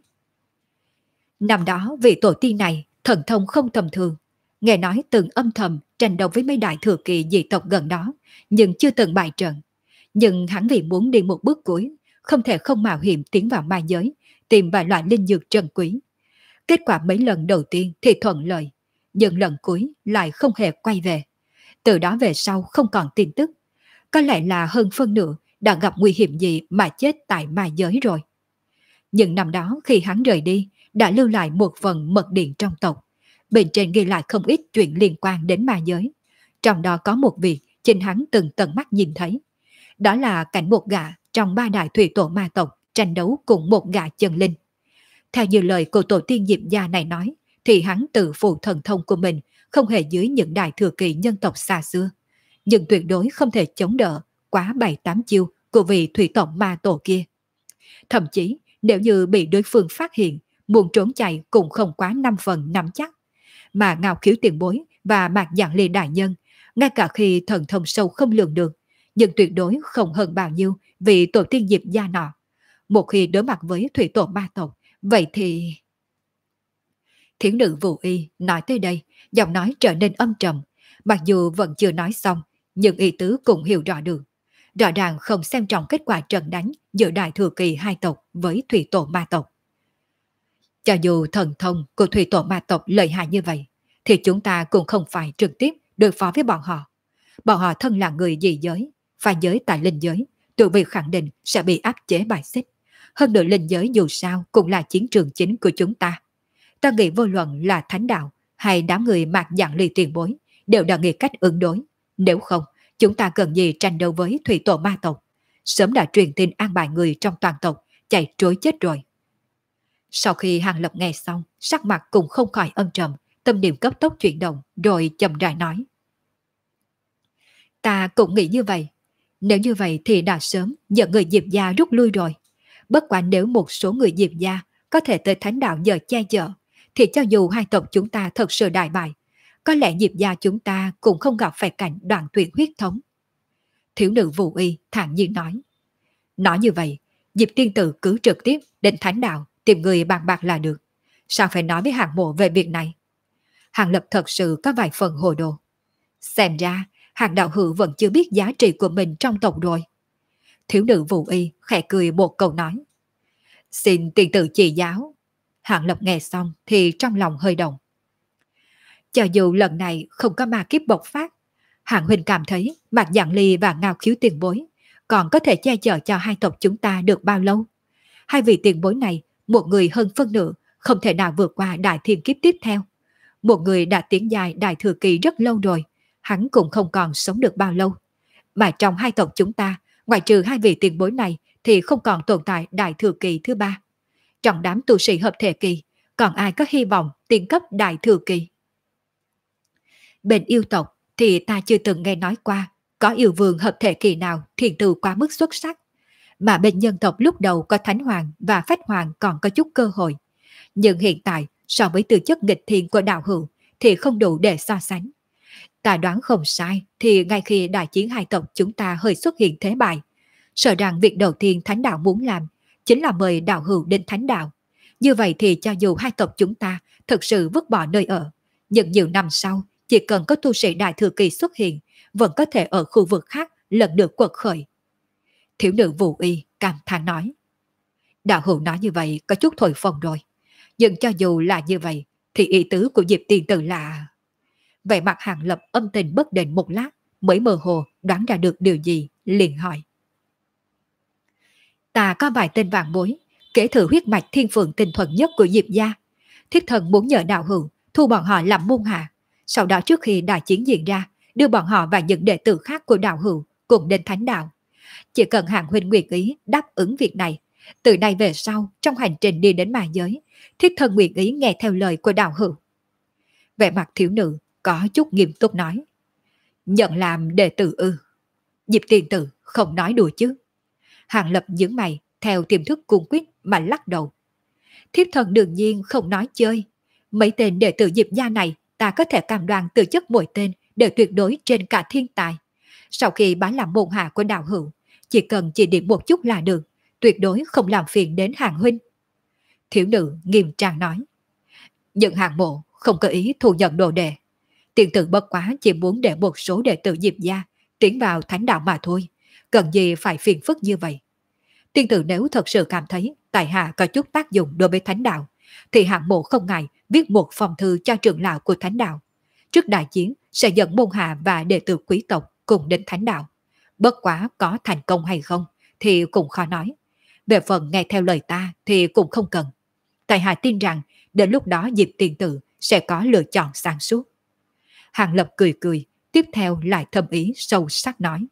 Speaker 1: Năm đó vị tổ tiên này thần thông không tầm thường, nghe nói từng âm thầm tranh đấu với mấy đại thừa kỳ dị tộc gần đó, nhưng chưa từng bại trận. Nhưng hắn vì muốn đi một bước cuối, không thể không mạo hiểm tiến vào ma giới, tìm vài loại linh dược trân quý. Kết quả mấy lần đầu tiên thì thuận lợi, nhưng lần cuối lại không hề quay về. Từ đó về sau không còn tin tức. Có lẽ là hơn phân nửa đã gặp nguy hiểm gì mà chết tại ma giới rồi. Nhưng năm đó khi hắn rời đi, đã lưu lại một phần mật điện trong tộc. Bên trên ghi lại không ít chuyện liên quan đến ma giới. Trong đó có một việc chính hắn từng tận mắt nhìn thấy. Đó là cảnh một gã trong ba đại thủy tổ ma tộc tranh đấu cùng một gã chân linh. Theo như lời của tổ tiên Diệp Gia này nói, thì hắn tự phụ thần thông của mình không hề dưới những đại thừa kỳ nhân tộc xa xưa. Nhưng tuyệt đối không thể chống đỡ quá 7-8 chiêu của vị thủy tổ ma tổ kia. Thậm chí nếu như bị đối phương phát hiện, muốn trốn chạy cũng không quá 5 phần 5 chắc. Mà Ngao Khiếu tiền bối và Mạc Dạng Ly đại nhân, ngay cả khi thần thông sâu không lường được, nhưng tuyệt đối không hơn bao nhiêu vì tổ tiên Diệp Gia nọ. Một khi đối mặt với thủy tổ ma tộc, vậy thì... Thiếu nữ Vũ Y nói tới đây, giọng nói trở nên âm trầm, mặc dù vẫn chưa nói xong, nhưng ý tứ cũng hiểu rõ được. Rõ ràng không xem trọng kết quả trận đánh giữa đại thừa kỳ hai tộc với thủy tổ ma tộc. Cho dù thần thông của thủy tổ ma tộc lợi hại như vậy, thì chúng ta cũng không phải trực tiếp đối phó với bọn họ. Bọn họ thân là người dị giới, phá giới tại linh giới, tự việc khẳng định sẽ bị áp chế bài xích. Hơn nữa linh giới dù sao cũng là chiến trường chính của chúng ta. Ta nghĩ vô luận là thánh đạo hay đám người Mạc Dạng Ly tiền bối đều đã nghĩ cách ứng đối. Nếu không, chúng ta cần gì tranh đấu với thủy tổ ma tộc. Sớm đã truyền tin an bài người trong toàn tộc chạy trối chết rồi. Sau khi Hàng Lập nghe xong, sắc mặt cũng không khỏi âm trầm, tâm niệm cấp tốc chuyển động rồi chậm rãi nói. Ta cũng nghĩ như vậy. Nếu như vậy thì đã sớm dẫn người Diệp gia rút lui rồi. Bất quả nếu một số người Diệp gia có thể tới thánh đạo nhờ che chở, thì cho dù hai tộc chúng ta thật sự đại bại, có lẽ Diệp gia chúng ta cũng không gặp phải cảnh đoạn tuyệt huyết thống. Thiếu nữ Vũ Y thản nhiên nói. Nói như vậy, Diệp tiên tử cứ trực tiếp đến thánh đạo tìm người bàn bạc là được. Sao phải nói với Hàng Mộ về việc này? Hàng Lập thật sự có vài phần hồ đồ. Xem ra, Hàng đạo hữu vẫn chưa biết giá trị của mình trong tộc rồi. Thiếu nữ Vũ Y khẽ cười một câu nói. Xin tiên tử chỉ giáo. Hàng Lập nghe xong thì trong lòng hơi động. Cho dù lần này không có ma kiếp bộc phát, Hàng huynh cảm thấy Mạc Dạng Ly và Ngao Khiếu tiền bối còn có thể che chở cho hai tộc chúng ta được bao lâu? Hai vị tiền bối này, một người hơn phân nửa không thể nào vượt qua đại thiên kiếp tiếp theo. Một người đã tiến dài đại thừa kỳ rất lâu rồi, hắn cũng không còn sống được bao lâu. Mà trong hai tộc chúng ta, ngoại trừ hai vị tiền bối này thì không còn tồn tại đại thừa kỳ thứ ba. Trong đám tu sĩ hợp thể kỳ, còn ai có hy vọng tiến cấp đại thừa kỳ? Bên yêu tộc thì ta chưa từng nghe nói qua có yêu vương hợp thể kỳ nào thiền tư quá mức xuất sắc. Mà bên nhân tộc lúc đầu có Thánh Hoàng và Phách Hoàng còn có chút cơ hội. Nhưng hiện tại so với tư chất nghịch thiên của đạo hữu thì không đủ để so sánh. Ta đoán không sai thì ngay khi đại chiến hai tộc chúng ta hơi xuất hiện thế bại, sợ rằng việc đầu tiên Thánh đạo muốn làm chính là mời đạo hữu đến Thánh đạo. Như vậy thì cho dù hai tộc chúng ta thực sự vứt bỏ nơi ở, nhưng nhiều năm sau chỉ cần có tu sĩ đại thừa kỳ xuất hiện, vẫn có thể ở khu vực khác lần lượt quật khởi. Thiếu nữ Vũ Y cảm thán nói. Đạo hữu nói như vậy có chút thổi phồng rồi. Nhưng cho dù là như vậy, thì ý tứ của Diệp tiền tử là... Vậy mặt Hàng Lập âm tình bất định một lát, mới mơ hồ đoán ra được điều gì, liền hỏi. Ta có vài tên vàng bối, kể thử huyết mạch thiên phượng tinh thuần nhất của Diệp gia. Thiết thần muốn nhờ đạo hữu thu bọn họ làm môn hạ. Sau đó trước khi đại chiến diễn ra, đưa bọn họ và những đệ tử khác của đạo hữu cùng đến thánh đạo. Chỉ cần Hàng huynh nguyện ý đáp ứng việc này, từ nay về sau trong hành trình đi đến ma giới, thiết thân nguyện ý nghe theo lời của đạo hữu. Vẻ mặt thiếu nữ có chút nghiêm túc nói. Nhận làm đệ tử ư? Diệp tiền tử không nói đùa chứ. Hàng Lập nhướng mày, theo tiềm thức cung quyết mà lắc đầu. Thiếp thần đương nhiên không nói chơi. Mấy tên đệ tử Diệp gia này ta có thể cam đoan từ chất mỗi tên đều tuyệt đối trên cả thiên tài. Sau khi bái làm môn hạ của đạo hữu, chỉ cần chỉ điểm một chút là được, tuyệt đối không làm phiền đến Hàng huynh. Thiếu nữ nghiêm trang nói. Nhưng Hàng mộ không có ý thu nhận đồ đệ. Tiền tử bất quá chỉ muốn để một số đệ tử Diệp gia tiến vào thánh đạo mà thôi, cần gì phải phiền phức như vậy. Tiên tử nếu thật sự cảm thấy tại hạ có chút tác dụng đối với thánh đạo, thì hạng mộ không ngại viết một phong thư cho trưởng lão của thánh đạo. Trước đại chiến sẽ dẫn môn hạ và đệ tử quý tộc cùng đến thánh đạo. Bất quá có thành công hay không thì cũng khó nói. Về phần nghe theo lời ta thì cũng không cần. Tại hạ tin rằng đến lúc đó Diệp tiền tử sẽ có lựa chọn sáng suốt. Hàng Lập cười cười, tiếp theo lại thâm ý sâu sắc nói.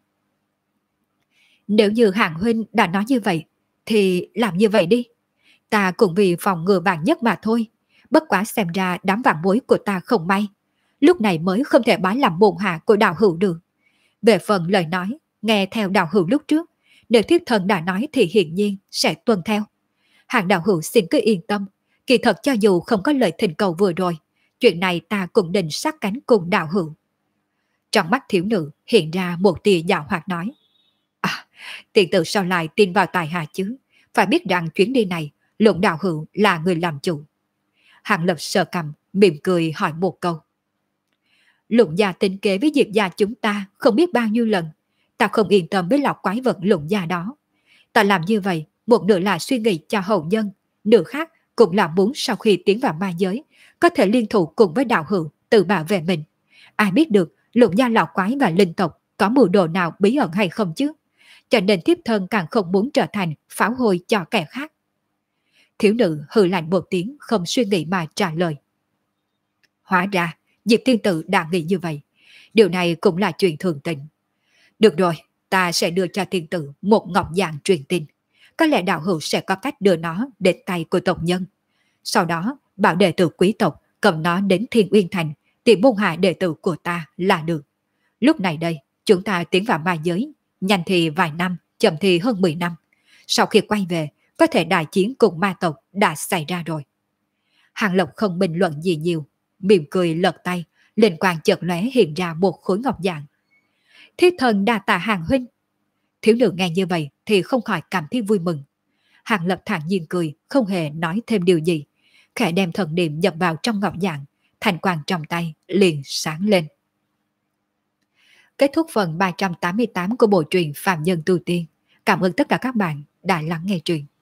Speaker 1: Nếu như Hàng huynh đã nói như vậy, thì làm như vậy đi. Ta cũng vì phòng ngừa vạn nhất mà thôi. Bất quá xem ra đám vạn bối của ta không may. Lúc này mới không thể bái làm môn hạ của đạo hữu được. Về phần lời nói, nghe theo đạo hữu lúc trước, nếu thiết thần đã nói thì hiển nhiên sẽ tuân theo. Hàng đạo hữu xin cứ yên tâm. Kỳ thật cho dù không có lời thỉnh cầu vừa rồi, chuyện này ta cũng định sát cánh cùng đạo hữu. Trong mắt thiếu nữ hiện ra một tia dạo hoạt nói. À, tiền tử sao lại tin vào tài hạ chứ? Phải biết rằng chuyến đi này, luận đạo hữu là người làm chủ. Hàng Lập sờ cầm, mỉm cười hỏi một câu. Luận gia tính kế với Diệp gia chúng ta không biết bao nhiêu lần. Ta không yên tâm với lọc quái vật luận gia đó. Ta làm như vậy, một nửa là suy nghĩ cho hậu nhân, nửa khác cũng là muốn sau khi tiến vào ma giới, có thể liên thủ cùng với đạo hữu tự bảo vệ mình. Ai biết được luận gia lão quái và linh tộc có mưu đồ nào bí ẩn hay không chứ? Cho nên thiếp thân càng không muốn trở thành pháo hôi cho kẻ khác. Thiếu nữ hừ lạnh một tiếng không suy nghĩ mà trả lời. Hóa ra, Diệp tiên tử đã nghĩ như vậy. Điều này cũng là chuyện thường tình. Được rồi, ta sẽ đưa cho tiên tử một ngọc dạng truyền tin. Có lẽ đạo hữu sẽ có cách đưa nó đến tay của tộc nhân. Sau đó, bảo đệ tử quý tộc cầm nó đến Thiên Uyên Thành tìm môn hạ đệ tử của ta là được. Lúc này đây, chúng ta tiến vào ma giới, nhanh thì vài năm, chậm thì hơn 10 năm. Sau khi quay về, có thể đại chiến cùng ma tộc đã xảy ra rồi. Hàng Lộc không bình luận gì nhiều, mỉm cười lật tay, lên quang chợt lóe hiện ra một khối ngọc dạng. Thiết thần đa tạ Hàng huynh. Thiếu nữ nghe như vậy thì không khỏi cảm thấy vui mừng. Hàng Lập thản nhiên cười, không hề nói thêm điều gì, khẽ đem thần niệm nhập vào trong ngọc dạng, thành quang trong tay liền sáng lên. Kết thúc phần 388 của bộ truyện Phàm Nhân Tu Tiên. Cảm ơn tất cả các bạn đã lắng nghe truyện.